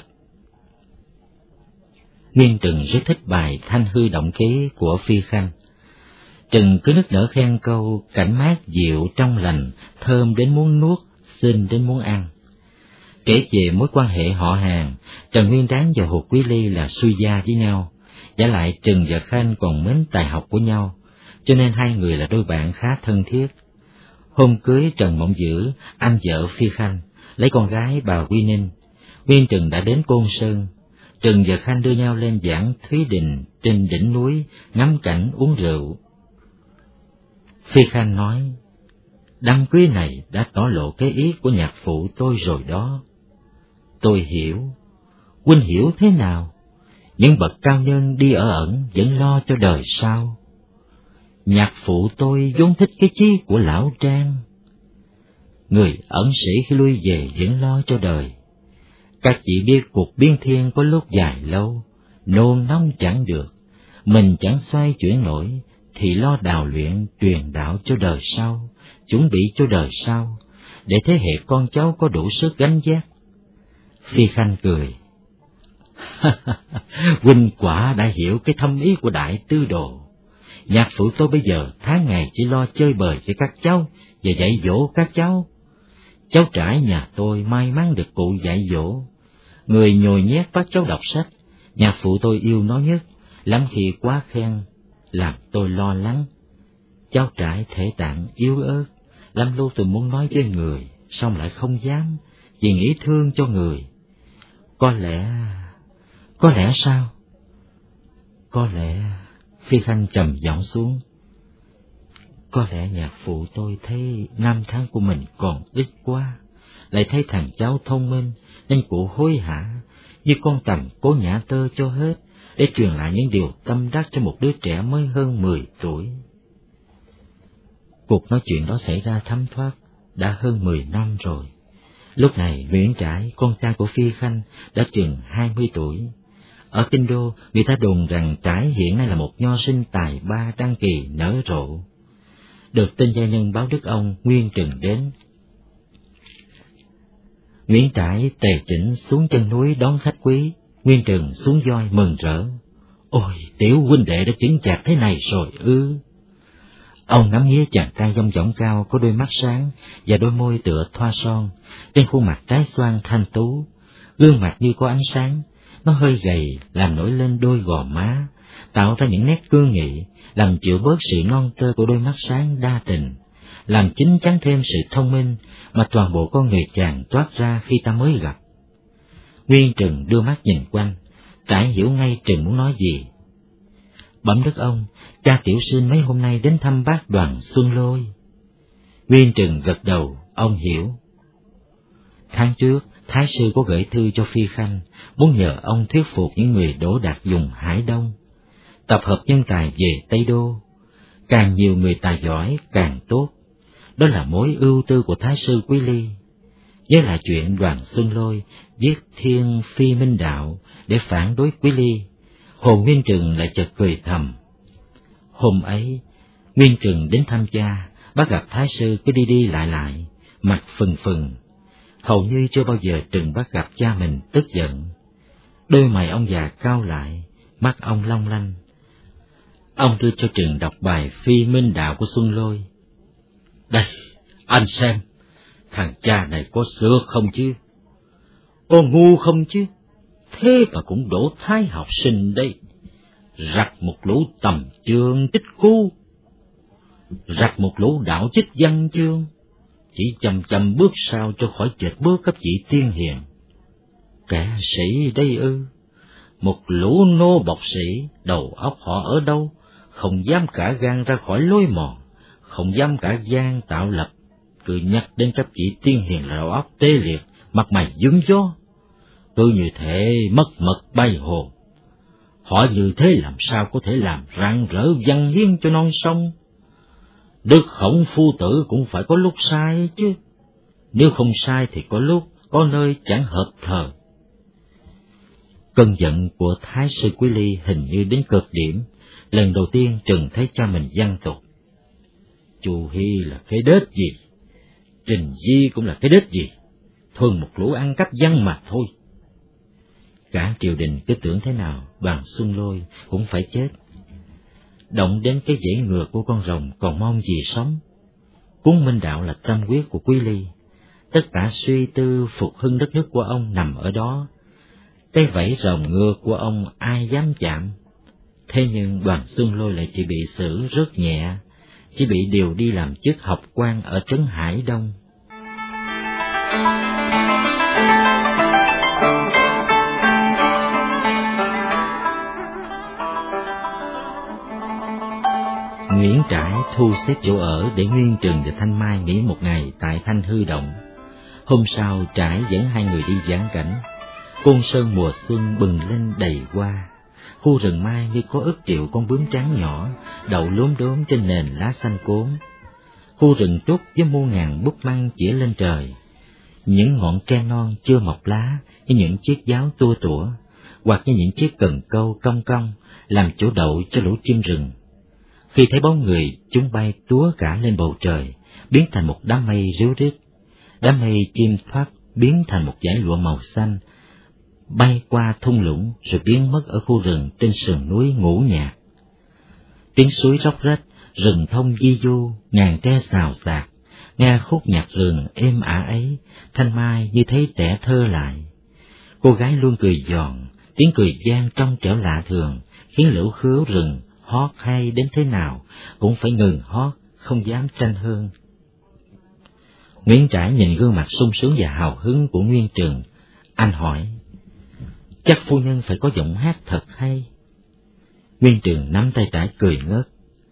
Nguyên Trừng rất thích bài Thanh Hư Động ký của Phi Khanh. Trừng cứ nức nở khen câu cảnh mát dịu trong lành, thơm đến muốn nuốt, xinh đến muốn ăn. Kể về mối quan hệ họ hàng, Trần Nguyên Đán và Hồ Quý Ly là xuôi gia với nhau, giả lại Trừng và Khanh còn mến tài học của nhau, cho nên hai người là đôi bạn khá thân thiết. Hôm cưới Trần Mộng Dữ, anh vợ Phi Khanh, lấy con gái bà Quy Ninh, Nguyên Trừng đã đến Côn Sơn. Trừng và Khanh đưa nhau lên giảng Thúy Đình trên đỉnh núi, ngắm cảnh uống rượu. Phi Khanh nói: đám cưới này đã tỏ lộ cái ý của nhạc phụ tôi rồi đó. Tôi hiểu. Huynh hiểu thế nào? Những bậc cao nhân đi ở ẩn vẫn lo cho đời sau. Nhạc phụ tôi vốn thích cái chí của lão Trang. Người ẩn sĩ khi lui về vẫn lo cho đời. Các chị biết cuộc biên thiên có lúc dài lâu, nôn nóng chẳng được, mình chẳng xoay chuyển nổi, thì lo đào luyện truyền đạo cho đời sau, chuẩn bị cho đời sau, để thế hệ con cháu có đủ sức gánh vác. Phi Khanh cười. Huynh quả đã hiểu cái thâm ý của Đại Tư Đồ. Nhạc phụ tôi bây giờ tháng ngày chỉ lo chơi bời với các cháu và dạy dỗ các cháu. Cháu Trải nhà tôi may mắn được cụ dạy dỗ. Người nhồi nhét bắt cháu đọc sách, nhạc phụ tôi yêu nó nhất, lắm khi quá khen, làm tôi lo lắng. Cháu Trải thể tạng yếu ớt, lắm lúc tôi muốn nói với người, xong lại không dám, vì nghĩ thương cho người. Có lẽ... có lẽ sao? Có lẽ... Phi Khanh trầm giọng xuống. Có lẽ nhạc phụ tôi thấy năm tháng của mình còn ít quá, lại thấy thằng cháu thông minh, nên cụ hối hả, như con tầm cố nhã tơ cho hết, để truyền lại những điều tâm đắc cho một đứa trẻ mới hơn mười tuổi. Cuộc nói chuyện đó xảy ra thấm thoát, đã hơn mười năm rồi. Lúc này Nguyễn Trãi, con trai của Phi Khanh, đã chừng hai mươi tuổi. Ở Kinh Đô, người ta đồn rằng Trãi hiện nay là một nho sinh tài ba đăng kỳ nở rộ. Được tin gia nhân báo đức ông, Nguyên Trừng đến. Nguyễn Trãi tề chỉnh xuống chân núi đón khách quý, Nguyên Trừng xuống voi mừng rỡ. Ôi, tiểu huynh đệ đã chứng chạc thế này rồi ư? Ông ngắm nghía chàng trai dong dỏng cao, có đôi mắt sáng và đôi môi tựa thoa son, trên khuôn mặt trái xoan thanh tú, gương mặt như có ánh sáng. Nó hơi gầy, làm nổi lên đôi gò má, tạo ra những nét cương nghị, làm chịu bớt sự non tơ của đôi mắt sáng đa tình, làm chín chắn thêm sự thông minh mà toàn bộ con người chàng toát ra khi ta mới gặp. Nguyên Trừng đưa mắt nhìn quanh, Trãi hiểu ngay Trừng muốn nói gì. Bẩm đức ông, cha tiểu sinh mấy hôm nay đến thăm bác Đoàn Xuân Lôi. Nguyên Trừng gật đầu, ông hiểu. Tháng trước, Thái sư có gửi thư cho Phi Khanh, muốn nhờ ông thuyết phục những người đổ đạt vùng Hải Đông, tập hợp nhân tài về Tây Đô. Càng nhiều người tài giỏi càng tốt, đó là mối ưu tư của Thái sư Quý Ly. Với lại chuyện Đoàn Xuân Lôi viết Thiên Phi Minh Đạo để phản đối Quý Ly, Hồ Nguyên Trừng lại chợt cười thầm. Hôm ấy, Nguyên Trừng đến thăm cha, bác gặp Thái sư cứ đi đi lại lại, mặt phừng phừng. Hầu như chưa bao giờ Trừng bắt gặp cha mình tức giận. Đôi mày ông già cau lại, mắt ông long lanh. Ông đưa cho Trừng đọc bài Phi Minh Đạo của Xuân Lôi. Đây, anh xem, thằng cha này có sửa không chứ? Có ngu không chứ? Thế mà cũng đổ thái học sinh đây. Rặt một lũ tầm chương tích cu, rặt một lũ đạo chích văn chương, chỉ chầm chầm bước sau cho khỏi chệch bước các vị tiên hiền. Kẻ sĩ đây ư? Một lũ nô bộc sĩ, đầu óc họ ở đâu? Không dám cả gan ra khỏi lối mòn, không dám cả gan tạo lập, cứ nhắc đến các vị tiên hiền là đầu óc tê liệt, mặt mày dướng gió. Cứ như thế mất mật bay hồ. Họ như thế làm sao có thể làm rạng rỡ văn hiến cho non sông? Đức Khổng Phu Tử cũng phải có lúc sai chứ. Nếu không sai thì có lúc, có nơi chẳng hợp thời. Cơn giận của Thái sư Quý Ly hình như đến cực điểm. Lần đầu tiên Trừng thấy cha mình văn tục. Chu Hy là cái đết gì? Trình Di cũng là cái đết gì? Thuần một lũ ăn cắp văn mà thôi. Cả triều đình cứ tưởng thế nào, Đoàn Xuân Lôi cũng phải chết. Động đến cái dãy ngựa của con rồng còn mong gì sống. Cúng Minh Đạo là tâm huyết của Quý Ly. Tất cả suy tư phục hưng đất nước của ông nằm ở đó. Cái vảy rồng ngựa của ông ai dám chạm. Thế nhưng Đoàn Xuân Lôi lại chỉ bị xử rất nhẹ, chỉ bị điều đi làm chức học quan ở trấn Hải Đông. Nguyễn Trãi thu xếp chỗ ở để Nguyên Trừng và Thanh Mai nghỉ một ngày tại Thanh Hư Động. Hôm sau Trãi dẫn hai người đi vãn cảnh. Côn sơn mùa xuân bừng lên đầy hoa. Khu rừng mai như có ức triệu con bướm trắng nhỏ đậu lốm đốm trên nền lá xanh cốm. Khu rừng trúc với muôn ngàn búp măng chĩa lên trời. Những ngọn tre non chưa mọc lá như những chiếc giáo tua tủa, hoặc như những chiếc cần câu cong cong làm chỗ đậu cho lũ chim rừng. Khi thấy bóng người, chúng bay túa cả lên bầu trời, biến thành một đám mây ríu rít. Đám mây chim thoát biến thành một dải lụa màu xanh, bay qua thung lũng rồi biến mất ở khu rừng trên sườn núi Ngũ Nhạc. Tiếng suối róc rách, rừng thông di du, ngàn tre xào xạc, nghe khúc nhạc rừng êm ả ấy, Thanh Mai như thấy trẻ thơ lại. Cô gái luôn cười giòn, tiếng cười vang trong trẻo lạ thường, khiến lũ khứu rừng hót hay đến thế nào cũng phải ngừng hót, không dám tranh hơn. Nguyễn Trãi nhìn gương mặt sung sướng và hào hứng của Nguyên Trừng, anh hỏi: chắc phu nhân phải có giọng hát thật hay? Nguyên Trừng nắm tay Trãi cười ngớt.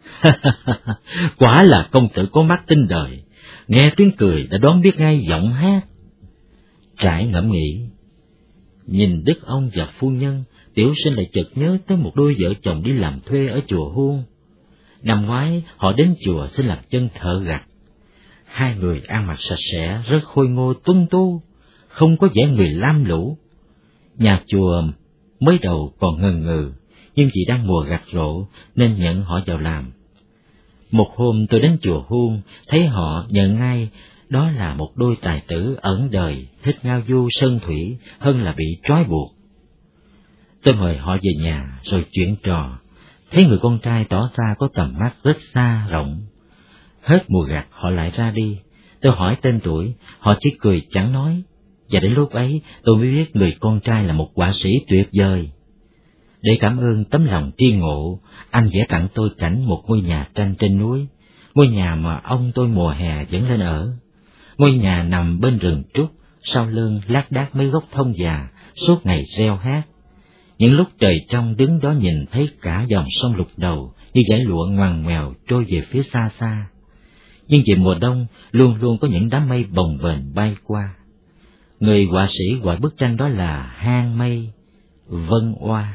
Quả là công tử có mắt tinh đời, nghe tiếng cười đã đoán biết ngay giọng hát. Trãi ngẫm nghĩ, nhìn đức ông và phu nhân, tiểu sinh lại chợt nhớ tới một đôi vợ chồng đi làm thuê ở chùa Huông. Năm ngoái họ đến chùa xin làm chân thợ gặt. Hai người ăn mặc sạch sẽ, rất khôi ngô tuân tu, không có vẻ người lam lũ. Nhà chùa mới đầu còn ngần ngừ, nhưng vì đang mùa gặt rộ nên nhận họ vào làm. Một hôm tôi đến chùa Huông, thấy họ nhận ngay đó là một đôi tài tử ẩn đời, thích ngao du sơn thủy hơn là bị trói buộc. Tôi mời họ về nhà rồi chuyện trò, thấy người con trai tỏ ra có tầm mắt rất xa rộng. Hết mùa gặt họ lại ra đi, tôi hỏi tên tuổi, họ chỉ cười chẳng nói, và đến lúc ấy tôi mới biết người con trai là một họa sĩ tuyệt vời. Để cảm ơn tấm lòng tri ngộ, anh vẽ tặng tôi cảnh một ngôi nhà tranh trên núi, ngôi nhà mà ông tôi mùa hè vẫn lên ở. Ngôi nhà nằm bên rừng trúc, sau lưng lác đác mấy gốc thông già, suốt ngày reo hát. Những lúc trời trong đứng đó nhìn thấy cả dòng sông Lục Đầu như dải lụa ngoằn ngoèo trôi về phía xa xa. Nhưng về mùa đông luôn luôn có những đám mây bồng bềnh bay qua. Người họa sĩ gọi bức tranh đó là hang mây Vân Oa.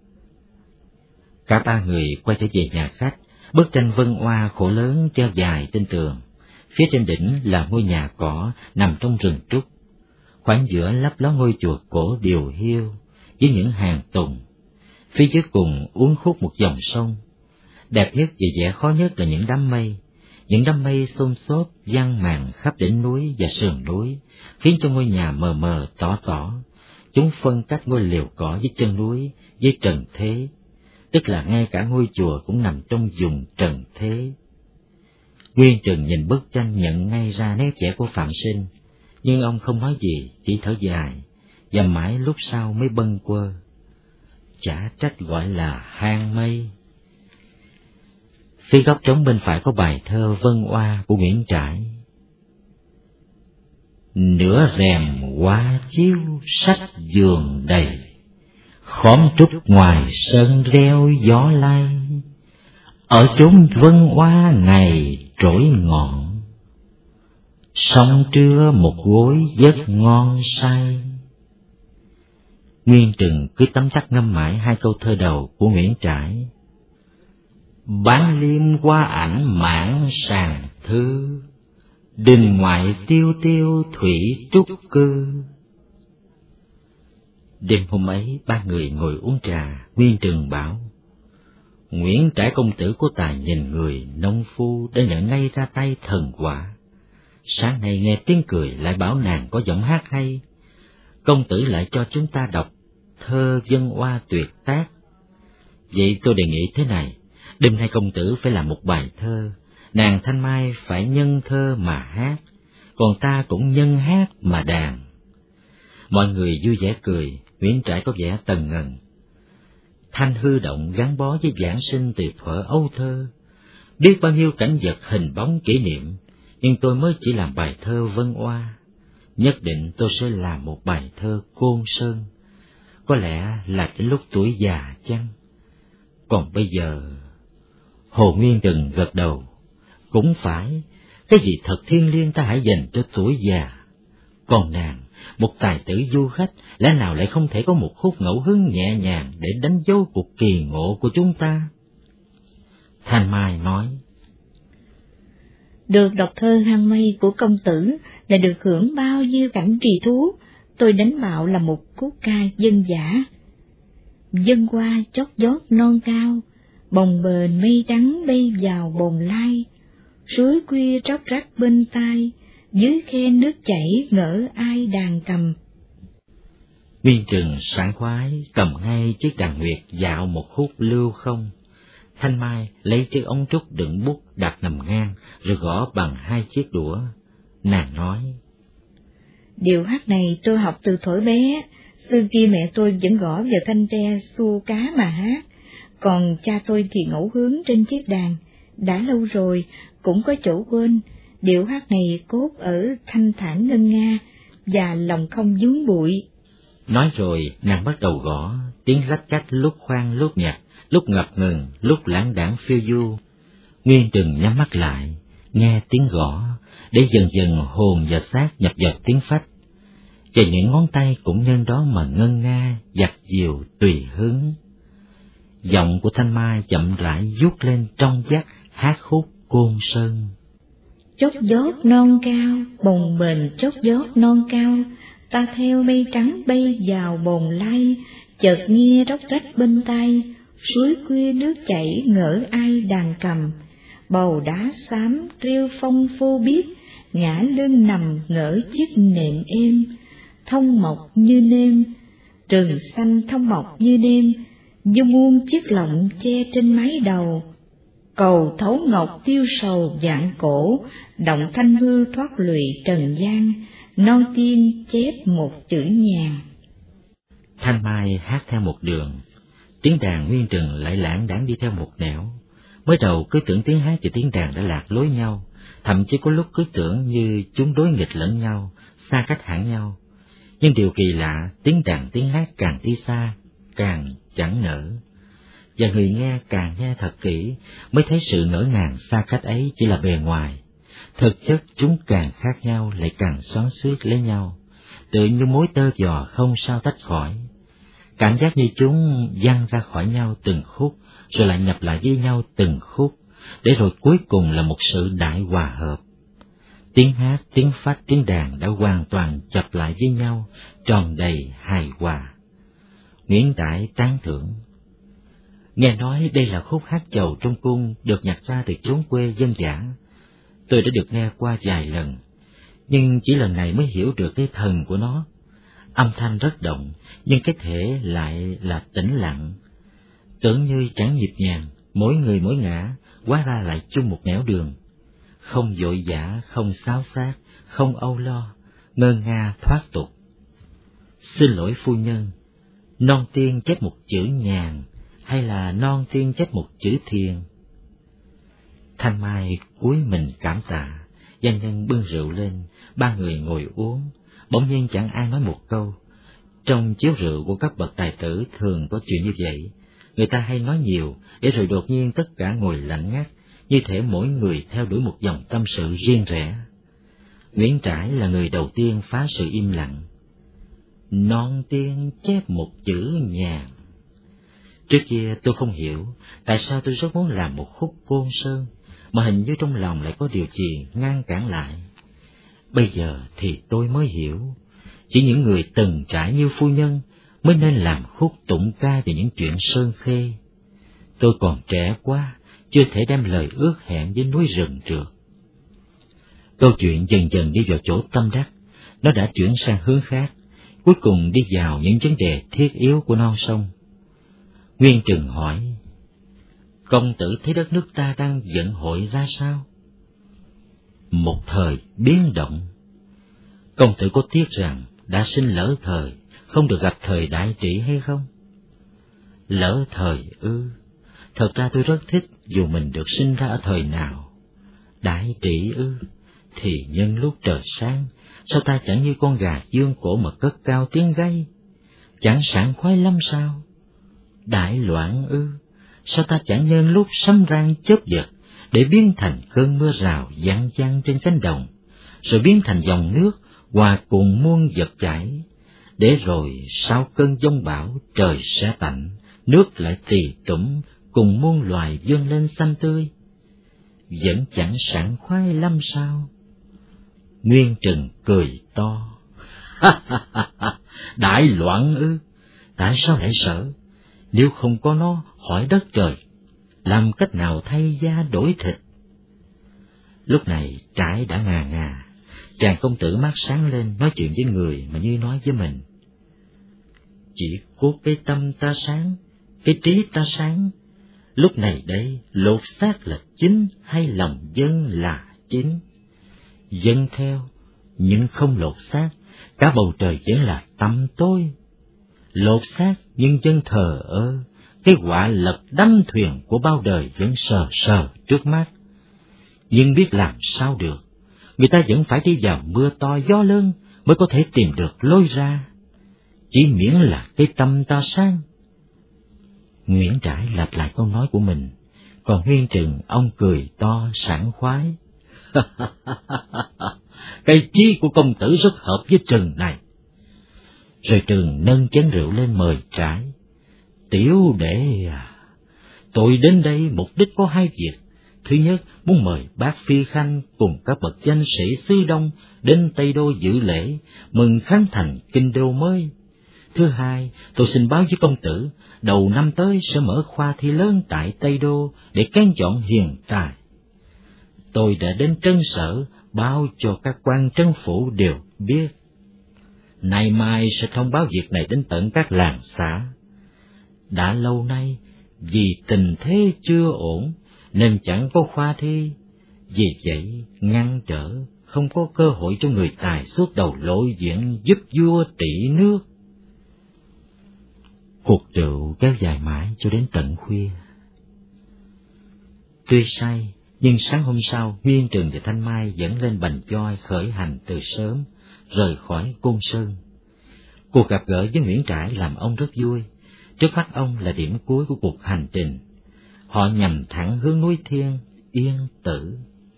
Cả ba người quay trở về nhà khách. Bức tranh Vân Oa khổ lớn treo dài trên tường. Phía trên đỉnh là ngôi nhà cỏ nằm trong rừng trúc. Khoảng giữa lấp ló ngôi chùa cổ điều hiu với những hàng tùng. Phía dưới cùng uốn khúc một dòng sông. Đẹp nhất và vẻ khó nhất là những đám mây. Những đám mây xôm xốp giăng màn khắp đỉnh núi và sườn núi, khiến cho ngôi nhà mờ mờ tỏ tỏ. Chúng phân cách ngôi lều cỏ với chân núi, với trần thế. tức là ngay cả ngôi chùa cũng nằm trong vùng trần thế. Nguyên Trừng nhìn bức tranh nhận ngay ra nét vẽ của Phạm Sinh, nhưng ông không nói gì, chỉ thở dài, và mãi lúc sau mới bâng quơ. Chả trách gọi là hang mây. Phía góc trống bên phải có bài thơ Vân Oa của Nguyễn Trãi. Nửa rèm hoa chiếu sách giường đầy, khóm trúc ngoài sân reo gió lay, ở chốn Vân Oa ngày trỗi ngọn, sông trưa một gối giấc ngon say. Nguyên Trừng cứ tấm tắc ngâm mãi hai câu thơ đầu của Nguyễn Trãi. Bán liêm qua ảnh mãn sàn thư, đình ngoại tiêu tiêu thủy trúc cư. Đêm hôm ấy ba người ngồi uống trà. Nguyên Trừng bảo: Nguyễn Trãi công tử có tài nhìn người, nông phu đã nhận ngay ra tay thần quả. Sáng nay nghe tiếng cười lại bảo nàng có giọng hát hay, công tử lại cho chúng ta đọc thơ Vân Oa tuyệt tác. Vậy tôi đề nghị thế này, đêm nay công tử phải làm một bài thơ, nàng Thanh Mai phải nhân thơ mà hát, còn ta cũng nhân hát mà đàn. Mọi người vui vẻ cười. Nguyễn Trãi có vẻ tần ngần. Thanh hư động gắn bó với giảng sinh từ thuở ấu thơ, biết bao nhiêu cảnh vật hình bóng kỷ niệm, nhưng tôi mới chỉ làm bài thơ Vân Oa. Nhất định tôi sẽ làm một bài thơ Côn Sơn, có lẽ là đến lúc tuổi già chăng. Còn bây giờ... Hồ Nguyên Trừng gật đầu. Cũng phải, cái gì thật thiêng liêng ta hãy dành cho tuổi già. Còn nàng, một tài tử du khách, lẽ nào lại không thể có một khúc ngẫu hứng nhẹ nhàng để đánh dấu cuộc kỳ ngộ của chúng ta? Thanh Mai nói: Được đọc thơ hang mây của công tử là được hưởng bao nhiêu cảnh kỳ thú, tôi đánh bạo là một khúc ca dân dã. Dân qua chót vót non cao, bồng bềnh mây trắng bay vào bồn lai, suối khuya róc rách bên tai, dưới khe nước chảy ngỡ ai đàn cầm. Nguyên Trừng sảng khoái cầm ngay chiếc đàn nguyệt dạo một khúc lưu không. Thanh Mai lấy chiếc ống trúc đựng bút đặt nằm ngang, rồi gõ bằng hai chiếc đũa. Nàng nói: Điệu hát này tôi học từ thuở bé, xưa kia mẹ tôi vẫn gõ vào thanh tre xua cá mà hát, còn cha tôi thì ngẫu hứng trên chiếc đàn. Đã lâu rồi, cũng có chỗ quên, điệu hát này cốt ở thanh thản ngân nga, và lòng không vướng bụi. Nói rồi, nàng bắt đầu gõ, tiếng lách cách lúc khoan lúc nhặt, lúc ngập ngừng, lúc lãng đãng phiêu du. Nguyên Trừng nhắm mắt lại, nghe tiếng gõ, để dần dần hồn và xác nhập vào tiếng phách. Và những ngón tay cũng nhân đó mà ngân nga, dặt dìu tùy hứng. Giọng của Thanh Mai chậm rãi vút lên trong vắt hát khúc Côn Sơn. Chót vót non cao, bồng bềnh chót vót non cao, ta theo mây trắng bay vào bồn lai, chợt nghe róc rách bên tai, suối khuya nước chảy ngỡ ai đàn cầm, bầu đá xám rêu phong phô biết, ngã lưng nằm ngỡ chiếc nệm êm, thông mộc như nêm, rừng xanh thông mộc như nêm, dung muôn chiếc lọng che trên mái đầu. Cầu thấu ngọc tiêu sầu vạn cổ, động thanh hư thoát lụy trần gian, non tiên chép một chữ nhàn. Thanh Mai hát theo một đường, tiếng đàn Nguyên Trừng lại lãng đãng đi theo một nẻo. Mới đầu cứ tưởng tiếng hát và tiếng đàn đã lạc lối nhau, thậm chí có lúc cứ tưởng như chúng đối nghịch lẫn nhau, xa cách hẳn nhau. Nhưng điều kỳ lạ, tiếng đàn tiếng hát càng đi xa, càng chẳng nở. Và người nghe càng nghe thật kỹ, mới thấy sự ngỡ ngàng xa cách ấy chỉ là bề ngoài. Thực chất chúng càng khác nhau lại càng xoắn xuýt lấy nhau, tự như mối tơ giò không sao tách khỏi. Cảm giác như chúng văng ra khỏi nhau từng khúc, rồi lại nhập lại với nhau từng khúc, để rồi cuối cùng là một sự đại hòa hợp. Tiếng hát, tiếng phách, tiếng đàn đã hoàn toàn chập lại với nhau, tròn đầy hài hòa. Nguyễn Trãi tán thưởng: Nghe nói đây là khúc hát chầu trong cung được nhặt ra từ chốn quê dân dã. Tôi đã được nghe qua vài lần, nhưng chỉ lần này mới hiểu được cái thần của nó. Âm thanh rất động, nhưng cái thể lại là tĩnh lặng. Tưởng như chẳng nhịp nhàng, mỗi người mỗi ngã, hóa ra lại chung một nẻo đường. Không vội vã, không xáo xát, không âu lo, ngơ nga thoát tục. Xin lỗi phu nhân, non tiên chép một chữ nhàn, hay là non tiên chép một chữ thiền? Thanh Mai cúi mình cảm tạ, doanh nhân bưng rượu lên, ba người ngồi uống, bỗng nhiên chẳng ai nói một câu. Trong chiếu rượu của các bậc tài tử thường có chuyện như vậy, người ta hay nói nhiều, để rồi đột nhiên tất cả ngồi lặng ngắt, như thể mỗi người theo đuổi một dòng tâm sự riêng rẽ. Nguyễn Trãi là người đầu tiên phá sự im lặng. Non tiên chép một chữ nhàn. Trước kia tôi không hiểu tại sao tôi rất muốn làm một khúc Côn Sơn, mà hình như trong lòng lại có điều gì ngăn cản lại. Bây giờ thì tôi mới hiểu, chỉ những người từng trải như phu nhân mới nên làm khúc tụng ca về những chuyện sơn khê. Tôi còn trẻ quá, chưa thể đem lời ước hẹn với núi rừng trượt. Câu chuyện dần dần đi vào chỗ tâm đắc, nó đã chuyển sang hướng khác, cuối cùng đi vào những vấn đề thiết yếu của non sông. Nguyên Trừng hỏi, công tử thấy đất nước ta đang vận hội ra sao? Một thời biến động. Công tử có tiếc rằng đã sinh lỡ thời, không được gặp thời đại trị hay không? Lỡ thời ư? Thật ra tôi rất thích dù mình được sinh ra ở thời nào. Đại trị ư? Thì nhân lúc trời sáng, sao ta chẳng như con gà dương cổ mà cất cao tiếng gáy? Chẳng sảng khoái lắm sao? Đại loạn ư? Sao ta chẳng nhân lúc sấm rang chớp giật, để biến thành cơn mưa rào vang vang trên cánh đồng, rồi biến thành dòng nước hòa cùng muôn vật chảy, để rồi sau cơn giông bão trời sẽ tạnh, nước lại tì tủm cùng muôn loài vươn lên xanh tươi. Vẫn chẳng sảng khoái lắm sao? Nguyên Trừng cười to. Đại loạn ư? Tại sao lại sợ? Nếu không có nó, hỏi đất trời, làm cách nào thay da đổi thịt? Lúc này Trãi đã ngà ngà, chàng công tử mắt sáng lên nói chuyện với người mà như nói với mình. Chỉ có cái tâm ta sáng, cái trí ta sáng, lúc này đây lột xác là chính hay lòng dân là chính? Dân theo, nhưng không lột xác, cả bầu trời vẫn là tăm tối. Lột xác nhưng dân thờ ơ, cái quả lật đắm thuyền của bao đời vẫn sờ sờ trước mắt. Nhưng biết làm sao được, người ta vẫn phải đi vào mưa to gió lớn mới có thể tìm được lối ra. Chỉ miễn là cái tâm ta sáng. Nguyễn Trãi lặp lại câu nói của mình, còn Nguyên Trừng ông cười to sảng khoái. Cái chí của công tử rất hợp với Trừng này. Rồi Trừng nâng chén rượu lên mời Trãi. Tiểu đệ à, tôi đến đây mục đích có hai việc. Thứ nhất, muốn mời bác Phi Khanh cùng các bậc danh sĩ xứ Đông đến Tây Đô dự lễ, mừng khánh thành kinh đô mới. Thứ hai, tôi xin báo với công tử, đầu năm tới sẽ mở khoa thi lớn tại Tây Đô để kén chọn hiền tài. Tôi đã đến trấn sở, báo cho các quan trấn phủ đều biết. Nay mai sẽ thông báo việc này đến tận các làng xã. Đã lâu nay, vì tình thế chưa ổn, nên chẳng có khoa thi. Vì vậy, ngăn trở, không có cơ hội cho người tài xuất đầu lộ diện giúp vua trị nước. Cuộc rượu kéo dài mãi cho đến tận khuya. Tuy say, nhưng sáng hôm sau, Nguyên Trừng và Thanh Mai dẫn lên bành voi khởi hành từ sớm, rời khỏi Côn Sơn. Cuộc gặp gỡ với Nguyễn Trãi làm ông rất vui. Trước mắt ông là điểm cuối của cuộc hành trình. Họ nhằm thẳng hướng núi Thiên, Yên Tử.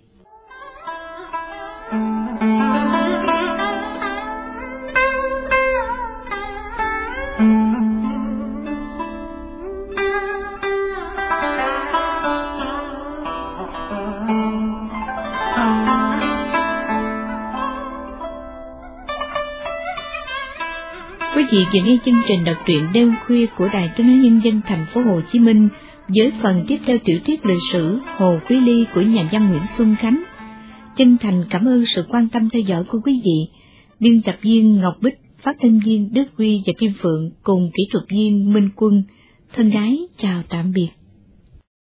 Quý vị vừa nghe chương trình đọc truyện đêm khuya của Đài Tiếng nói Nhân dân thành phố Hồ Chí Minh với phần tiếp theo tiểu thuyết lịch sử Hồ Quý Ly của nhà văn Nguyễn Xuân Khánh. Chân thành cảm ơn sự quan tâm theo dõi của quý vị. Biên tập viên Ngọc Bích, phát thanh viên Đức Huy và Kim Phượng cùng kỹ thuật viên Minh Quân thân gái chào tạm biệt.